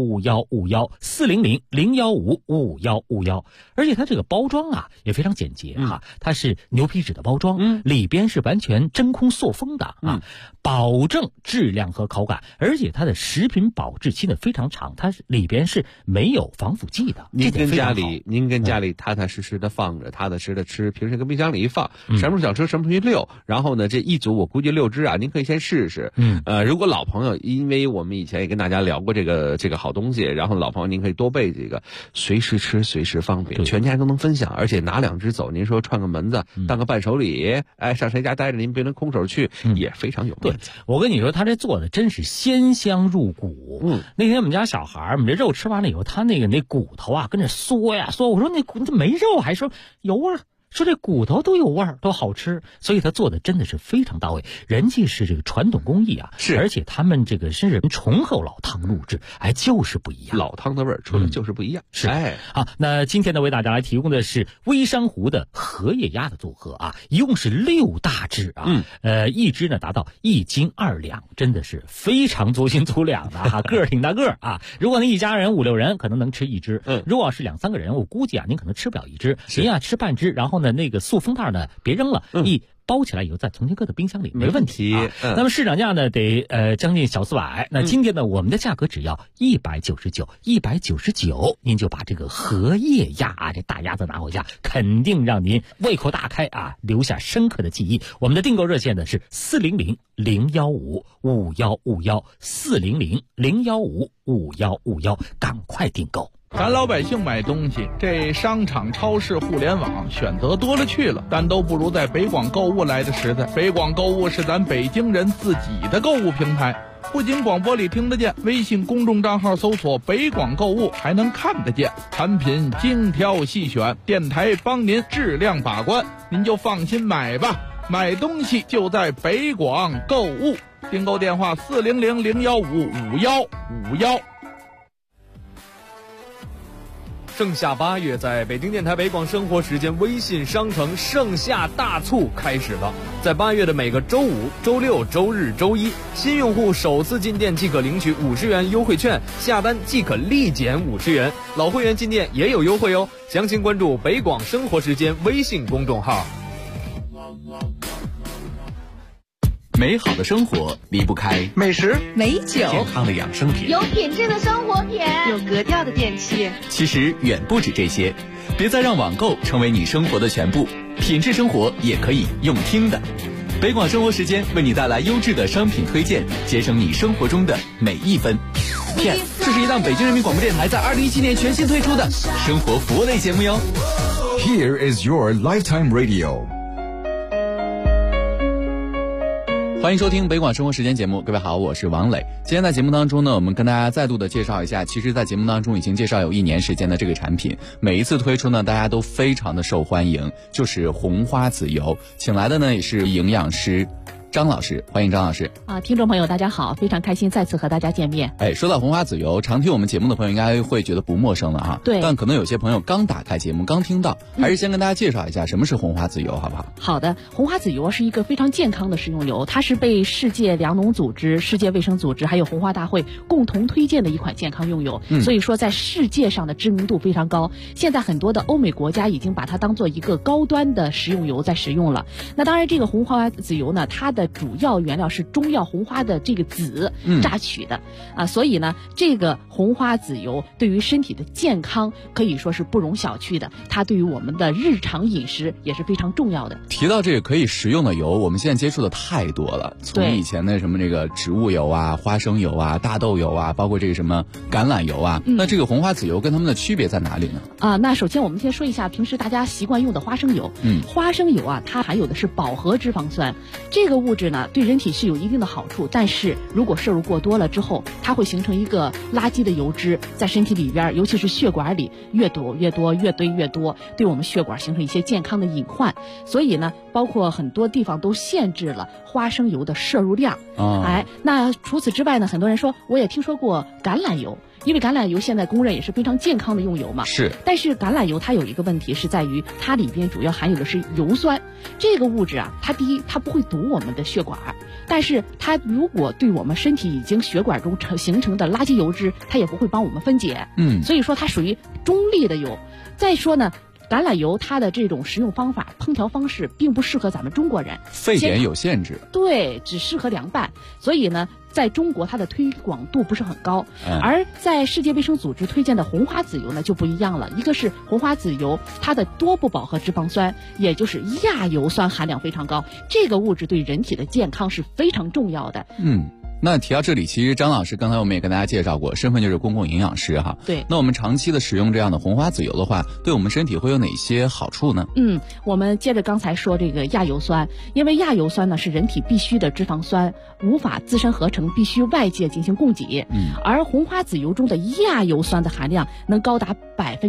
5150155，400-0155151。而且它这个包装啊也非常简洁哈，它是牛皮纸的包装，里边是完全真空塑封的啊，保证质量和口感，而且它的食品保质期呢非常长，它里边是没有防腐剂的。 您跟家里踏踏实实的放着，踏踏实实的吃，平时跟冰箱里一放，什么时候想吃什么时候去溜。然后呢，这一组我估计6只啊，您可以先试试。如果老朋友，因为我们以前也跟大家聊过这个好东西，然后老朋友您可以多备几个，随时吃随时方便，全家都能分享，而且拿2只走，您说串个门子当个伴手礼，上谁家待着您别能空手去，也非常有面子。 我跟你说，他这做的真是鲜香入骨。那天我们家小孩，我们这肉吃完了以后，他那骨头啊跟着嗦呀嗦，我说那没肉，还说有味儿。说这骨头都有味儿，都好吃，所以他做的真的是非常到位。人家是这个传统工艺啊，是，而且他们这个是醇厚老汤录制，就是不一样， 老汤的味儿出来就是不一样。 是，好，那今天呢为大家来提供的是微山湖的荷叶鸭的组合啊，一共是6大只啊，一只呢达到1斤2两，真的是非常足斤足两的哈，个儿挺大个儿啊。如果您一家人5-6人可能能吃1只，如果是2-3个人，我估计啊您可能吃不了1只，您啊吃半只，然后呢那个塑封袋呢别扔了，一包起来以后再重新搁到冰箱里，没问题。那么市场价呢得将近小400，那今天呢我们的价格只要199，您就把这个荷叶鸭这大鸭子拿回家，肯定让您胃口大开啊，留下深刻的记忆。我们的订购热线呢是400-015-5151，400-015-5151，赶快订购。 咱老百姓买东西，这商场、超市、互联网选择多了去了，但都不如在北广购物来的实在。北广购物是咱北京人自己的购物平台，不仅广播里听得见，微信公众账号搜索北广购物还能看得见，产品精挑细选，电台帮您质量把关，您就放心买吧。买东西就在北广购物，订购电话400-015-5151。 盛夏8月，在北京电台北广生活时间微信商城盛夏大促开始了。在8月的每个周五、周六、周日、周一，新用户首次进店即可领取50元优惠券，下单即可立减50元。老会员进店也有优惠哦，详情关注北广生活时间微信公众号。 美好的生活离不开美食、 美酒、 健康的养生品、 有品质的生活品、 有格调的电器。 其实远不止这些，别再让网购成为你生活的全部，品质生活也可以用听的。北广生活时间为你带来优质的商品推荐，节省你生活中的每一分。PS， 这是一档北京人民广播电台在2017年全新推出的生活服务类节目哟。 Here is your lifetime radio。 欢迎收听北广生活时间节目，各位好，我是王磊。今天在节目当中呢，我们跟大家再度的介绍一下，其实在节目当中已经介绍有1年时间的这个产品，每一次推出呢，大家都非常的受欢迎，就是红花籽油。请来的呢也是营养师张老师，欢迎张老师啊！听众朋友大家好，非常开心再次和大家见面。 说到红花籽油，常听我们节目的朋友应该会觉得不陌生了哈。 对， 但可能有些朋友刚打开节目刚听到，还是先跟大家介绍一下什么是红花籽油好不好？ 好的，红花籽油是一个非常健康的食用油，它是被世界粮农组织、世界卫生组织还有红花大会共同推荐的一款健康用油，所以说在世界上的知名度非常高。现在很多的欧美国家已经把它当做一个高端的食用油在使用了。那当然这个红花籽油呢，它的主要原料是中药红花的这个籽榨取的所以呢这个红花籽油对于身体的健康可以说是不容小觑的，它对于我们的日常饮食也是非常重要的。 提到这个可以食用的油，我们现在接触的太多了，从以前的什么这个植物油啊、花生油啊、大豆油啊，包括这个什么橄榄油啊，那这个红花籽油跟它们的区别在哪里呢？ 那首先我们先说一下平时大家习惯用的花生油。花生油啊，它含有的是饱和脂肪酸，这个物质呢对人体是有一定的好处，但是如果摄入过多了之后，它会形成一个垃圾的油脂在身体里边，尤其是血管里越堵越多，越堆越多，对我们血管形成一些健康的隐患。所以呢包括很多地方都限制了花生油的摄入量。那除此之外呢，很多人说我也听说过橄榄油， 因为橄榄油现在公认也是非常健康的用油嘛。 是。 但是橄榄油它有一个问题是在于它里边主要含有的是油酸，这个物质啊，它第一它不会堵我们的血管，但是它如果对我们身体已经血管中形成的垃圾油脂，它也不会帮我们分解。所以说它属于中立的油。再说呢，橄榄油它的这种食用方法、烹调方式并不适合咱们中国人， 沸点有限制。 对，只适合凉拌。所以呢，在中国它的推广度不是很高。而在世界卫生组织推荐的红花籽油呢就不一样了，一个是红花籽油，它的多不饱和脂肪酸，也就是亚油酸含量非常高，这个物质对人体的健康是非常重要的。 那提到这里，其实张老师刚才我们也跟大家介绍过，身份就是公共营养师哈。 对。 那我们长期的使用这样的红花籽油的话，对我们身体会有哪些好处呢？ 我们接着刚才说这个亚油酸，因为亚油酸呢是人体必需的脂肪酸，无法自身合成，必须外界进行供给。而红花籽油中的亚油酸的含量能高达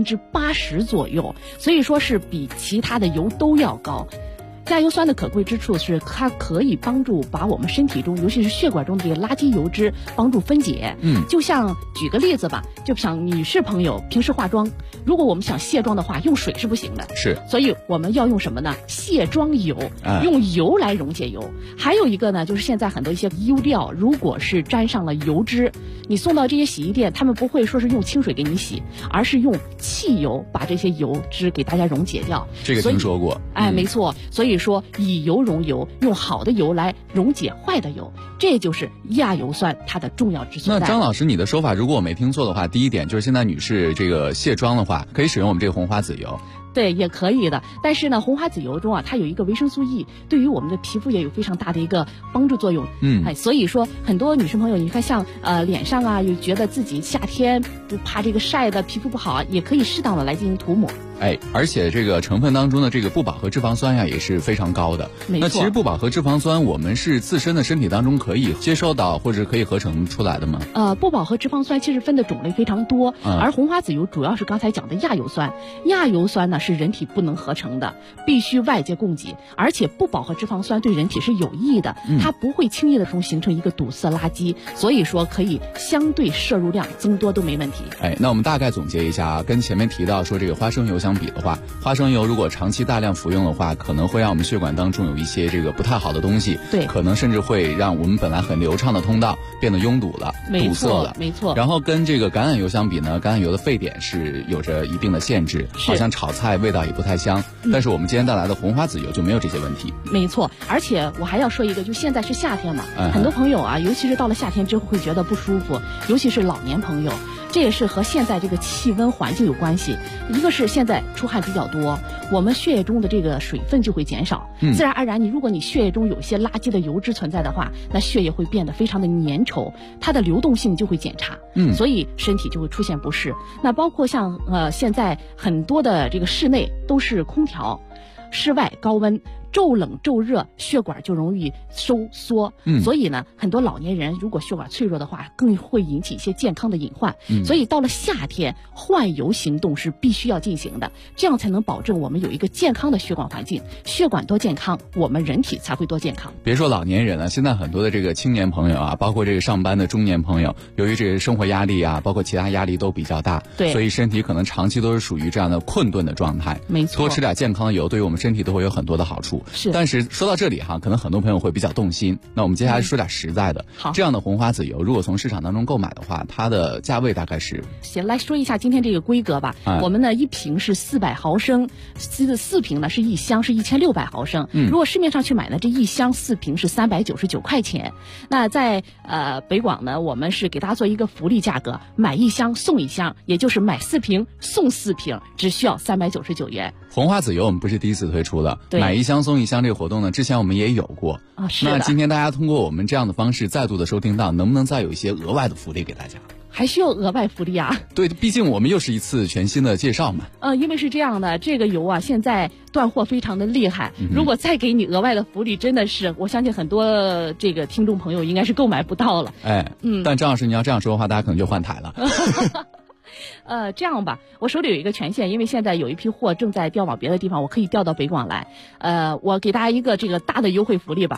80%左右，所以说是比其他的油都要高。亚油酸的可贵之处是它可以帮助把我们身体中，尤其是血管中的这个垃圾油脂帮助分解。就像举个例子吧，就像女士朋友平时化妆，如果我们想卸妆的话，用水是不行的， 是， 所以我们要用什么呢？卸妆油，用油来溶解油。还有一个呢，就是现在很多一些衣料，如果是沾上了油脂，你送到这些洗衣店，他们不会说是用清水给你洗，而是用汽油把这些油脂给大家溶解掉。 这个听说过。 没错。所以说以油溶油，用好的油来溶解坏的油，这就是亚油酸它的重要之所在。 那张老师，你的说法如果我没听错的话，第一点就是现在女士这个卸妆的话，可以使用我们这个红花籽油。 对，也可以的。但是呢，红花籽油中啊，它有一个维生素 E， 对于我们的皮肤也有非常大的一个帮助作用。所以说很多女生朋友，你看像脸上啊，又觉得自己夏天就怕这个晒的皮肤不好，也可以适当的来进行涂抹。 而且这个成分当中的这个不饱和脂肪酸呀也是非常高的。 没错。 那其实不饱和脂肪酸，我们是自身的身体当中可以接受到或者可以合成出来的吗？ 不饱和脂肪酸其实分的种类非常多，而红花籽油主要是刚才讲的亚油酸。亚油酸呢是人体不能合成的，必须外界供给，而且不饱和脂肪酸对人体是有益的，它不会轻易的形成一个堵塞垃圾，所以说可以相对摄入量增多都没问题。 那我们大概总结一下啊，跟前面提到说这个花生油相比的话，花生油如果长期大量服用的话，可能会让我们血管当中有一些这个不太好的东西， 对， 可能甚至会让我们本来很流畅的通道变得拥堵了，堵塞了。 没错。 然后跟这个橄榄油相比呢，橄榄油的沸点是有着一定的限制，好像炒菜味道也不太香。但是我们今天带来的红花籽油就没有这些问题。 没错。而且我还要说一个，就现在是夏天嘛，很多朋友啊，尤其是到了夏天之后会觉得不舒服，尤其是老年朋友，这也是和现在这个气温环境有关系。一个是现在出汗比较多，我们血液中的这个水分就会减少，自然而然如果你血液中有一些垃圾的油脂存在的话，那血液会变得非常的粘稠，它的流动性就会减差，所以身体就会出现不适。那包括像现在很多的这个室内都是空调，室外高温，骤冷骤热，血管就容易收缩，所以呢，很多老年人如果血管脆弱的话，更会引起一些健康的隐患。所以到了夏天，换油行动是必须要进行的，这样才能保证我们有一个健康的血管环境。血管多健康，我们人体才会多健康。 别说老年人了，现在很多的这个青年朋友啊，包括这个上班的中年朋友，由于这个生活压力啊，包括其他压力都比较大， 对， 所以身体可能长期都是属于这样的困顿的状态。 没错， 多吃点健康的油，对于我们身体都会有很多的好处。 是， 但是说到这里哈，可能很多朋友会比较动心。那我们接下来说点实在的。 好， 这样的红花籽油，如果从市场当中购买的话，它的价位大概是？ 行，来说一下今天这个规格吧。我们呢，一瓶是400毫升，4瓶呢是一箱是1600毫升。如果市面上去买呢，这一箱4瓶是399块钱。那在北广呢，我们是给大家做一个福利价格，买一箱送一箱，也就是买4瓶送4瓶，只需要399元。 红花籽油我们不是第一次推出的，买一箱送一箱这个活动呢，之前我们也有过。 是的。 那今天大家通过我们这样的方式再度的收听到，能不能再有一些额外的福利给大家？ 还需要额外福利啊？ 对，毕竟我们又是一次全新的介绍嘛。 因为是这样的，这个油啊现在断货非常的厉害，如果再给你额外的福利，真的是我相信很多这个听众朋友应该是购买不到了。 但张老师你要这样说的话，大家可能就换台了。 这样吧，我手里有一个权限，因为现在有一批货正在调往别的地方，我可以调到北广来。我给大家一个这个大的优惠福利吧。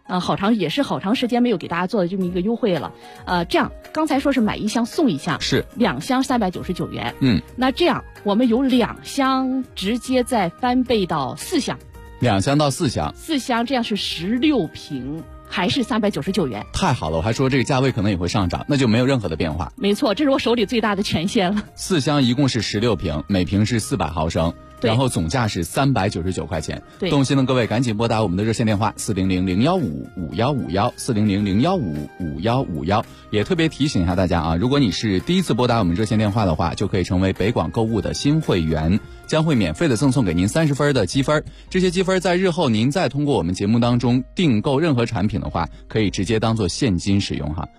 好长时间没有给大家做的这么一个优惠了。这样刚才说是买1箱送1箱， 是 2箱399元。那这样我们有2箱直接再翻倍到4箱 ，2箱到4箱 ，4箱这样是16瓶。还是399元， 太好了！我还说这个价位可能也会上涨，那就没有任何的变化。 没错，这是我手里最大的权限了。 4箱一共是16瓶，每瓶是400毫升，然后总价是399块钱。动心的各位赶紧拨打我们的热线电话400-015-5151，400-015-5151。也特别提醒一下大家啊，如果你是第一次拨打我们热线电话的话，就可以成为北广购物的新会员，将会免费的赠送给您30分的积分。这些积分在日后您再通过我们节目当中订购任何产品的话，可以直接当做现金使用哈。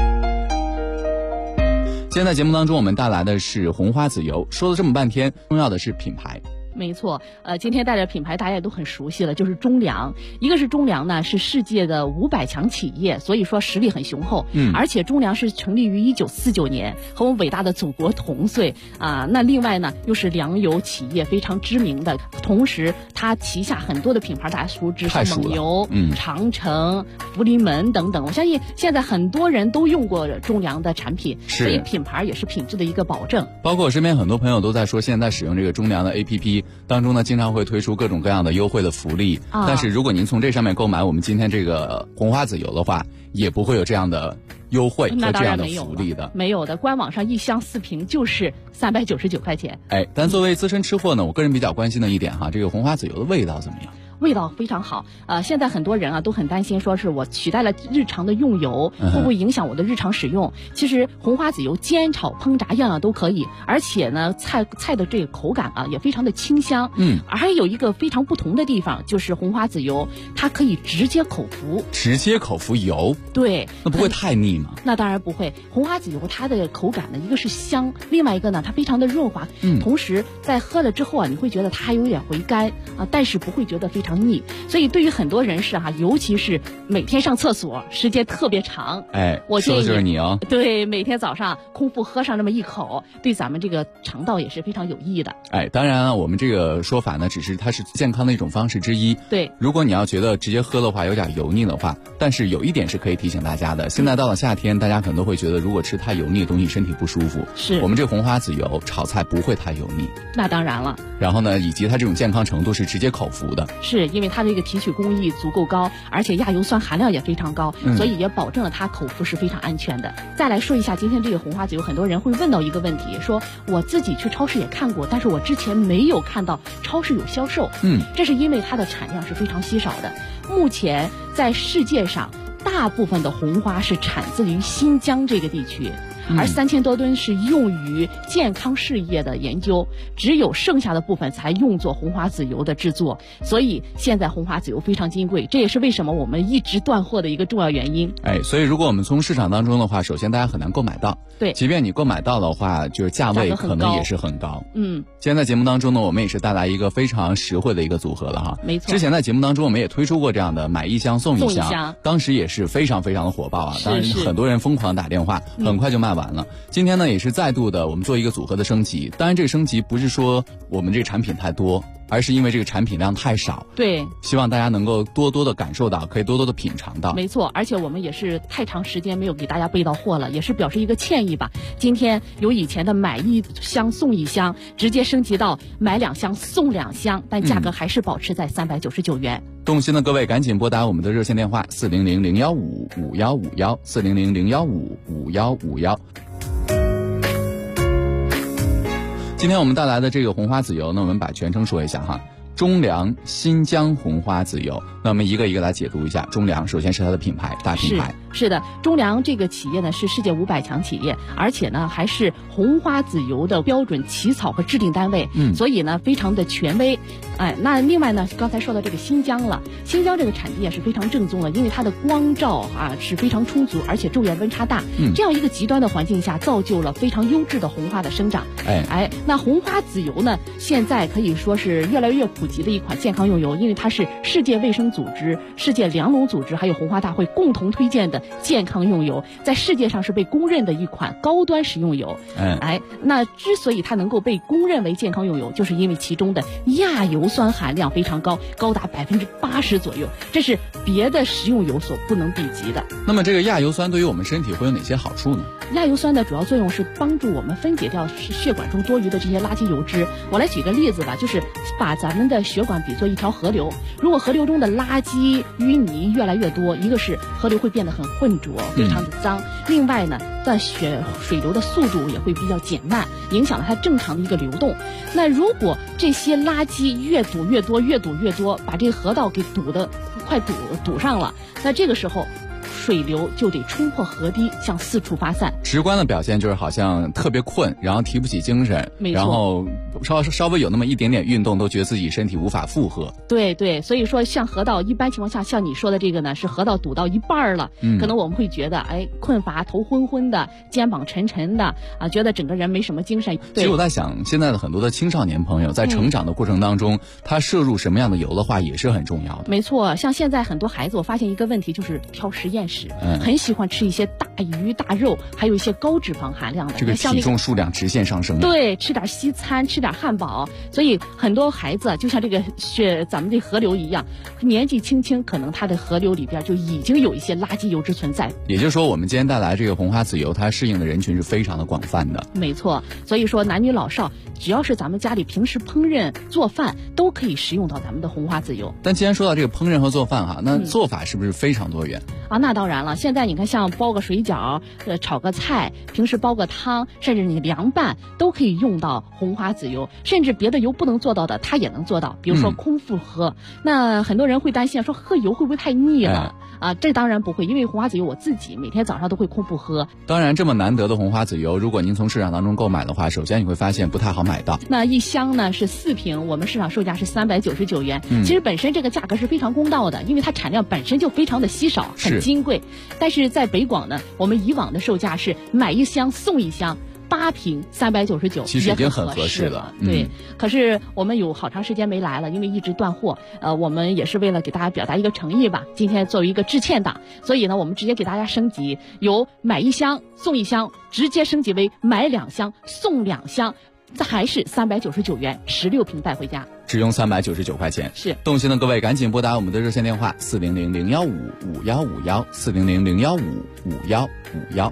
今天在节目当中我们带来的是红花籽油，说了这么半天，重要的是品牌。 没错，今天带来的品牌大家也都很熟悉了，就是中粮。一个是中粮呢，是世界的500强企业，所以说实力很雄厚。而且中粮是成立于1949年，和我们伟大的祖国同岁啊。那另外呢，又是粮油企业非常知名的，同时它旗下很多的品牌大家熟知，像蒙牛、长城、福临门等等。我相信现在很多人都用过中粮的产品，所以品牌也是品质的一个保证。 包括我身边很多朋友都在说，现在使用这个中粮的 APP。当中呢，经常会推出各种各样的优惠的福利，但是如果您从这上面购买我们今天这个红花籽油的话，也不会有这样的优惠和这样的福利的。 没有的，官网上1箱4瓶就是399块钱。 但作为资深吃货呢，我个人比较关心的一点哈，这个红花籽油的味道怎么样？ 味道非常好，现在很多人啊都很担心，说是我取代了日常的用油，会不会影响我的日常使用？其实红花籽油煎炒烹炸样样都可以，而且呢菜的这个口感啊也非常的清香。还有一个非常不同的地方，就是红花籽油它可以直接口服。 直接口服油？ 对。 那不会太腻吗？ 那当然不会，红花籽油它的口感呢，一个是香，另外一个呢它非常的润滑，同时在喝了之后啊，你会觉得它还有点回甘啊，但是不会觉得非常腻。所以对于很多人士哈，尤其是每天上厕所时间特别长，我建议说的就是你哦。 对，每天早上空腹喝上那么一口，对咱们这个肠道也是非常有益的。 当然我们这个说法呢，只是它是健康的一种方式之一。 对， 如果你要觉得直接喝的话有点油腻的话，但是有一点是可以提醒大家的，现在到了夏天，大家可能都会觉得如果吃太油腻的东西身体不舒服。 是我们这个红花籽油炒菜不会太油腻。 那当然了。 然后呢，以及它这种健康程度是直接口服的。 是因为它这个提取工艺足够高，而且亚油酸含量也非常高，所以也保证了它口服是非常安全的。再来说一下今天这个红花籽油，很多人会问到一个问题，说我自己去超市也看过，但是我之前没有看到超市有销售。这是因为它的产量是非常稀少的。目前在世界上大部分的红花是产自于新疆这个地区，而3000多吨是用于健康事业的研究，只有剩下的部分才用作红花籽油的制作，所以现在红花籽油非常金贵，这也是为什么我们一直断货的一个重要原因。 所以如果我们从市场当中的话，首先大家很难购买到， 对， 即便你购买到的话，就是价位可能也是很高。今天在节目当中呢，我们也是带来一个非常实惠的一个组合了哈。 没错， 之前在节目当中我们也推出过这样的买1箱送1箱，当时也是非常非常的火爆啊，当然很多人疯狂打电话，很快就卖完了。今天呢也是再度的我们做一个组合的升级，当然这个升级不是说我们这个产品太多，而是因为这个产品量太少。 对， 希望大家能够多多的感受到，可以多多的品尝到。 没错，而且我们也是太长时间没有给大家备到货了，也是表示一个歉意吧。今天由以前的买1箱送1箱，直接升级到买2箱送2箱，但价格还是保持在399元。 动心的各位赶紧拨打我们的热线电话400-015-5151，400-015-5151。今天我们带来的这个红花籽油呢，我们把全称说一下哈，中粮新疆红花籽油。那我们一个一个来解读一下。中粮首先是它的品牌，大品牌。 是的，中粮这个企业呢是世界500强企业，而且呢还是红花籽油的标准起草和制定单位，所以呢非常的权威。那另外呢，刚才说到这个新疆了，新疆这个产地也是非常正宗的，因为它的光照是非常充足，而且昼夜温差大，这样一个极端的环境下，造就了非常优质的红花的生长。那红花籽油呢，现在可以说是越来越普及的一款健康用油，因为它是世界卫生组织、世界粮农组织还有红花大会共同推荐的健康用油，在世界上是被公认的一款高端食用油。那之所以它能够被公认为健康用油，就是因为其中的亚油酸含量非常高，高达80%左右，这是别的食用油所不能比及的。 那么这个亚油酸对于我们身体会有哪些好处呢？ 亚油酸的主要作用是帮助我们分解掉血管中多余的这些垃圾油脂。我来举个例子吧，就是把咱们的血管比作一条河流，如果河流中的垃圾淤泥越来越多，一个是河流会变得很浑浊，非常的脏，另外呢，在水流的速度也会比较减慢，影响了它正常的一个流动。那如果这些垃圾越堵越多，把这个河道给快堵上了，那这个时候水流就得冲破河堤，向四处发散。 直观的表现就是好像特别困，然后提不起精神，然后稍微有那么一点点运动，都觉得自己身体无法负荷。 对，所以说像河道一般情况下，像你说的这个呢，是河道堵到一半了，可能我们会觉得困乏、头昏昏的、肩膀沉沉的啊，觉得整个人没什么精神。 其实我在想，现在的很多的青少年朋友在成长的过程当中，他摄入什么样的油的话也是很重要的。 没错，像现在很多孩子，我发现一个问题就是挑实验室，很喜欢吃一些大鱼大肉，还有一些高脂肪含量的， 这个体重数量直线上升。 对，吃点西餐，吃点汉堡，所以很多孩子就像这个咱们这河流一样，年纪轻轻，可能他的河流里边就已经有一些垃圾油脂存在。 也就是说，我们今天带来这个红花籽油，它适应的人群是非常的广泛的。 没错，所以说男女老少，只要是咱们家里平时烹饪做饭，都可以食用到咱们的红花籽油。 但既然说到这个烹饪和做饭哈，那做法是不是非常多元啊？那当然了，现在你看，像包个水饺、炒个菜，平时煲个汤，甚至你凉拌，都可以用到红花籽油，甚至别的油不能做到的，它也能做到。比如说空腹喝，那很多人会担心说喝油会不会太腻了？这当然不会，因为红花籽油我自己每天早上都会空腹喝。 当然，这么难得的红花籽油，如果您从市场当中购买的话，首先你会发现不太好买到。 那一箱呢是4瓶，我们市场售价是399元。其实本身这个价格是非常公道的，因为它产量本身就非常的稀少，很金贵。但是在北广呢，我们以往的售价是买一箱送一箱。8瓶399， 其实已经很合适了。 对，可是我们有好长时间没来了，因为一直断货。我们也是为了给大家表达一个诚意吧。今天作为一个致歉档，所以呢，我们直接给大家升级，由买一箱送一箱，直接升级为买2箱送2箱，还是399元，16瓶带回家， 只用399块钱。 是， 动心的各位赶紧拨打我们的热线电话400-015-5151，400-015-5151。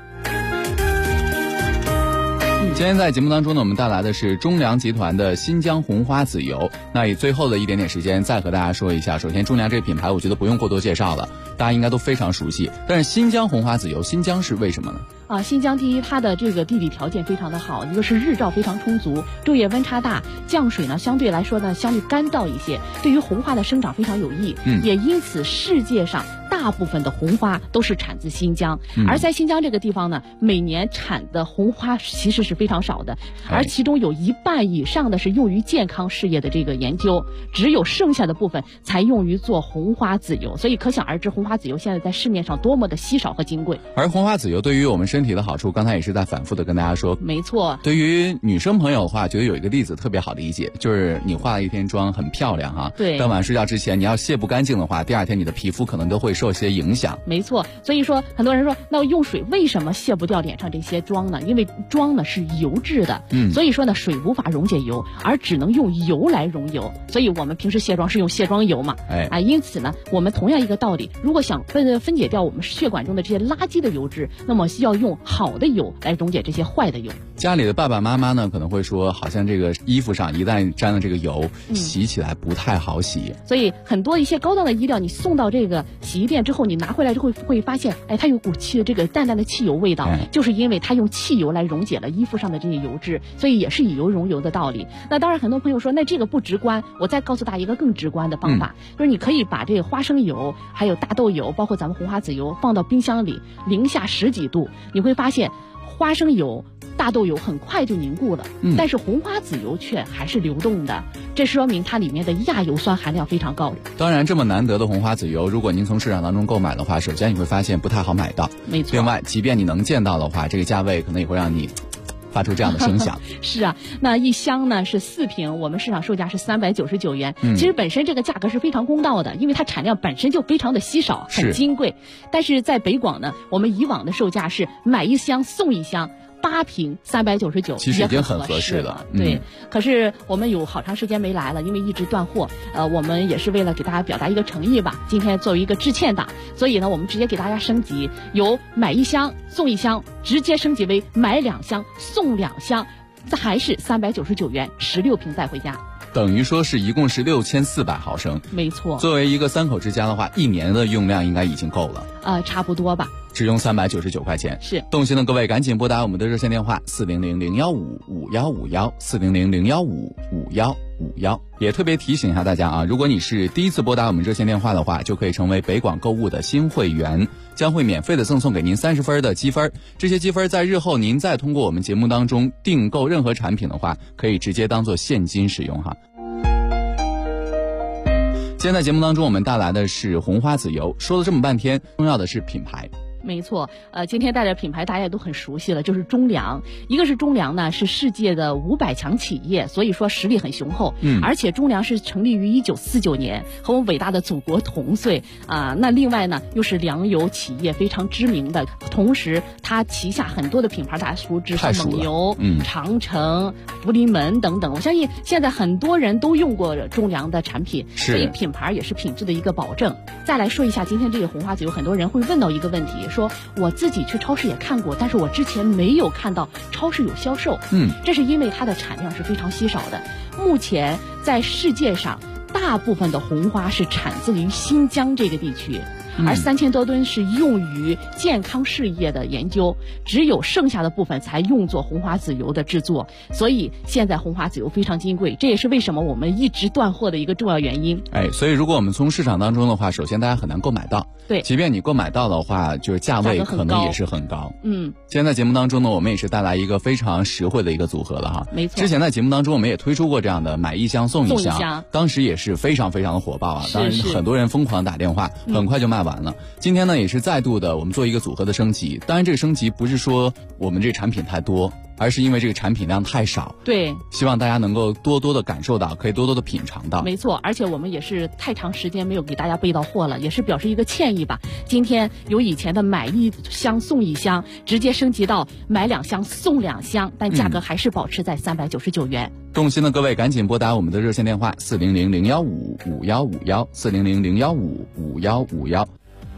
今天在节目当中呢，我们带来的是中粮集团的新疆红花籽油。那以最后的一点点时间，再和大家说一下。首先，中粮这个品牌，我觉得不用过多介绍了，大家应该都非常熟悉。但是新疆红花籽油，新疆是为什么呢？ 新疆第一，它的这个地理条件非常的好，一个是日照非常充足，昼夜温差大，降水呢相对来说呢相对干燥一些，对于红花的生长非常有益。也因此世界上大部分的红花都是产自新疆，而在新疆这个地方呢，每年产的红花其实是非常少的，而其中有1半以上的是用于健康事业的这个研究，只有剩下的部分才用于做红花籽油。所以可想而知，红花籽油现在在市面上多么的稀少和金贵。 而红花籽油对于我们身体的好处，刚才也是在反复的跟大家说。 没错， 对于女生朋友的话，觉得有一个例子特别好理解，就是你化了一天妆很漂亮哈， 对， 但晚上睡觉之前你要卸不干净的话，第2天你的皮肤可能都会受些影响。 没错，所以说很多人说，那用水为什么卸不掉脸上这些妆呢？因为妆呢是油质的，所以说呢水无法溶解油，而只能用油来溶油，所以我们平时卸妆是用卸妆油嘛，因此呢，我们同样一个道理，如果想分解掉我们血管中的这些垃圾的油脂，那么要用好的油来溶解这些坏的油。 家里的爸爸妈妈呢，可能会说，好像这个衣服上一旦沾了这个油，洗起来不太好洗。 所以很多一些高档的衣料，你送到这个洗衣店之后，你拿回来之后会发现，它有股这个淡淡的汽油味道，就是因为它用汽油来溶解了衣服上的这些油脂，所以也是以油溶油的道理。那当然，很多朋友说，那这个不直观，我再告诉大家一个更直观的方法，就是你可以把这个花生油、还有大豆油，包括咱们红花籽油，放到冰箱里零下10几度，你会发现花生油、大豆油很快就凝固了，但是红花籽油却还是流动的，这说明它里面的亚油酸含量非常高。 当然，这么难得的红花籽油，如果您从市场当中购买的话，首先你会发现不太好买到。 没错。 另外，即便你能见到的话，这个价位可能也会让你发出这样的声响。 是啊，那一箱呢是4瓶，我们市场售价是399元。其实本身这个价格是非常公道的，因为它产量本身就非常的稀少，很金贵。但是在北广呢，我们以往的售价是买1箱送1箱。8瓶399， 其实已经很合适了。 对，可是我们有好长时间没来了，因为一直断货。我们也是为了给大家表达一个诚意吧，今天作为一个致歉档，所以呢，我们直接给大家升级，由买1箱送1箱，直接升级为买2箱送2箱，这还是399元，16瓶带回家。 等于说是一共是6400毫升， 没错。 作为一个3口之家的话，1年的用量应该已经够了。 差不多吧。 只用399块钱。 是。 动心的各位赶紧拨打我们的热线电话400-015-5151，400-015-5151。也特别提醒一下大家啊，如果你是第一次拨打我们热线电话的话，就可以成为北广购物的新会员，将会免费的赠送给您30分的积分。这些积分在日后您再通过我们节目当中订购任何产品的话，可以直接当做现金使用哈。今天在节目当中我们带来的是红花籽油，说了这么半天，重要的是品牌。 没错，今天带的品牌大家也都很熟悉了，就是中粮。一个是中粮呢，是世界的500强企业，所以说实力很雄厚。而且中粮是成立于1949年，和我们伟大的祖国同岁啊。那另外呢，又是粮油企业非常知名的，同时它旗下很多的品牌大家熟知，像蒙牛、长城、福临门等等。我相信现在很多人都用过中粮的产品，所以品牌也是品质的一个保证。再来说一下今天这个红花籽油，很多人会问到一个问题，说我自己去超市也看过，但是我之前没有看到超市有销售。这是因为它的产量是非常稀少的。目前在世界上，大部分的红花是产自于新疆这个地区。而3000多吨是用于健康事业的研究，只有剩下的部分才用作红花籽油的制作，所以现在红花籽油非常金贵，这也是为什么我们一直断货的一个重要原因。 所以如果我们从市场当中的话，首先大家很难购买到， 对， 即便你购买到的话，就是价位可能也是很高。今天在节目当中呢，我们也是带来一个非常实惠的一个组合了哈。 没错， 之前在节目当中我们也推出过这样的买1箱送1箱，当时也是非常非常的火爆啊，当然很多人疯狂打电话，很快就卖完了。今天呢也是再度的我们做一个组合的升级，当然这个升级不是说我们这个产品太多，而是因为这个产品量太少。 对， 希望大家能够多多的感受到，可以多多的品尝到。 没错，而且我们也是太长时间没有给大家备到货了，也是表示一个歉意吧。今天由以前的买1箱送1箱，直接升级到买2箱送2箱，但价格还是保持在399元。 动心的各位赶紧拨打我们的热线电话400-015-5151，400-015-5151。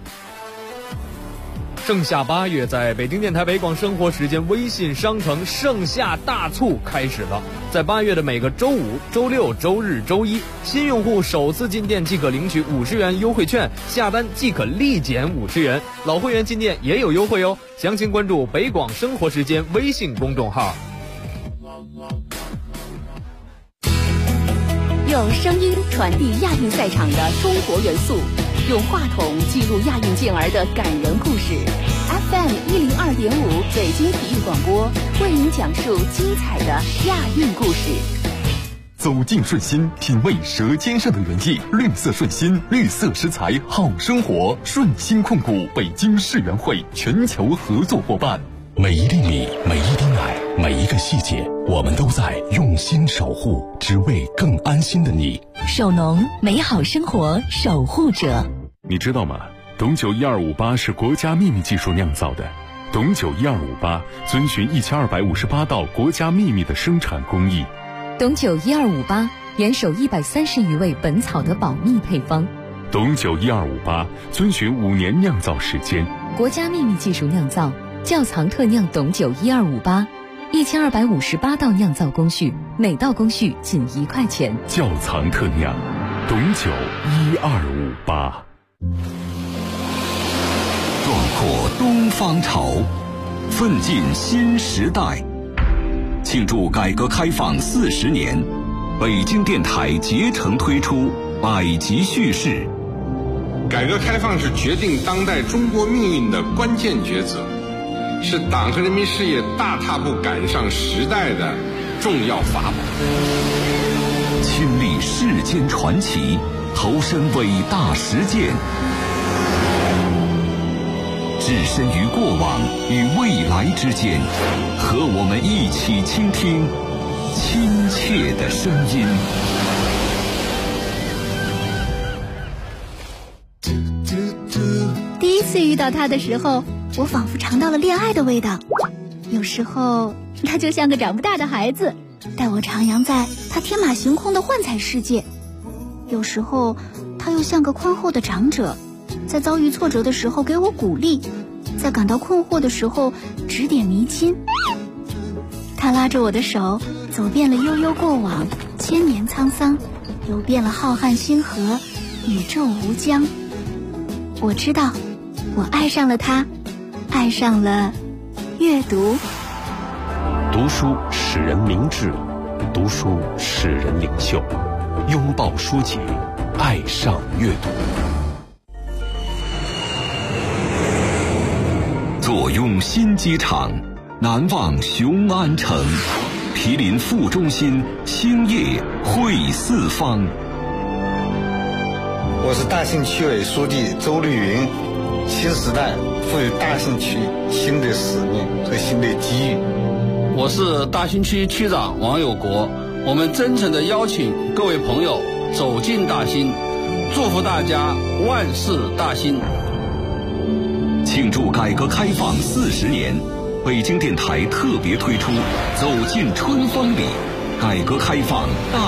盛夏8月，在北京电台北广生活时间微信商城盛夏大促开始了。在8月的每个周5、周6、周日、周一，新用户首次进店即可领取50元优惠券，下单即可立减50元。老会员进店也有优惠哦，详情关注北广生活时间微信公众号。 用声音传递亚运赛场的中国元素，用话筒记录亚运健儿的感人故事。FM 102.5北京体育广播为您讲述精彩的亚运故事。 走进顺心，品味舌尖上的原意。绿色顺心，绿色食材好生活。顺心控股北京世园会全球合作伙伴。 每一粒米，每一滴奶，每一个细节，我们都在用心守护，只为更安心的你。 首农，美好生活守护者。 你知道吗？董酒1258是国家秘密技术酿造的。董酒1258遵循1258道国家秘密的生产工艺。 董酒1258严守130余味本草的保密配方。 董酒1258遵循5年酿造时间， 国家秘密技术酿造。窖藏特酿董酒1258，1258道酿造工序，每道工序仅1块钱。 窖藏特酿董酒1258。 壮阔东方潮，奋进新时代。庆祝改革开放40年，北京电台竭诚推出百集叙事。 改革开放是决定当代中国命运的关键抉择，是党和人民事业大踏步赶上时代的重要法宝。 亲历世间传奇，投身伟大实践， 置身于过往与未来之间，和我们一起倾听亲切的声音。 第一次遇到他的时候，我仿佛尝到了恋爱的味道。有时候他就像个长不大的孩子，带我徜徉在他天马行空的幻彩世界；有时候他又像个宽厚的长者，在遭遇挫折的时候给我鼓励，在感到困惑的时候指点迷津。他拉着我的手，走遍了悠悠过往，千年沧桑，游遍了浩瀚星河，宇宙无疆。我知道，我爱上了他，爱上了阅读。 读书使人明智，读书使人领袖。拥抱书籍，爱上阅读。 坐拥新机场，难忘雄安城。毗邻副中心，兴业汇四方。 我是大兴区委书记周绿云。新时代赋予大兴区新的使命和新的机遇。 我是大兴区区长王有国。我们真诚地邀请各位朋友走进大兴，祝福大家万事大兴。 庆祝改革开放40年，北京电台特别推出《走进春风里》改革开放大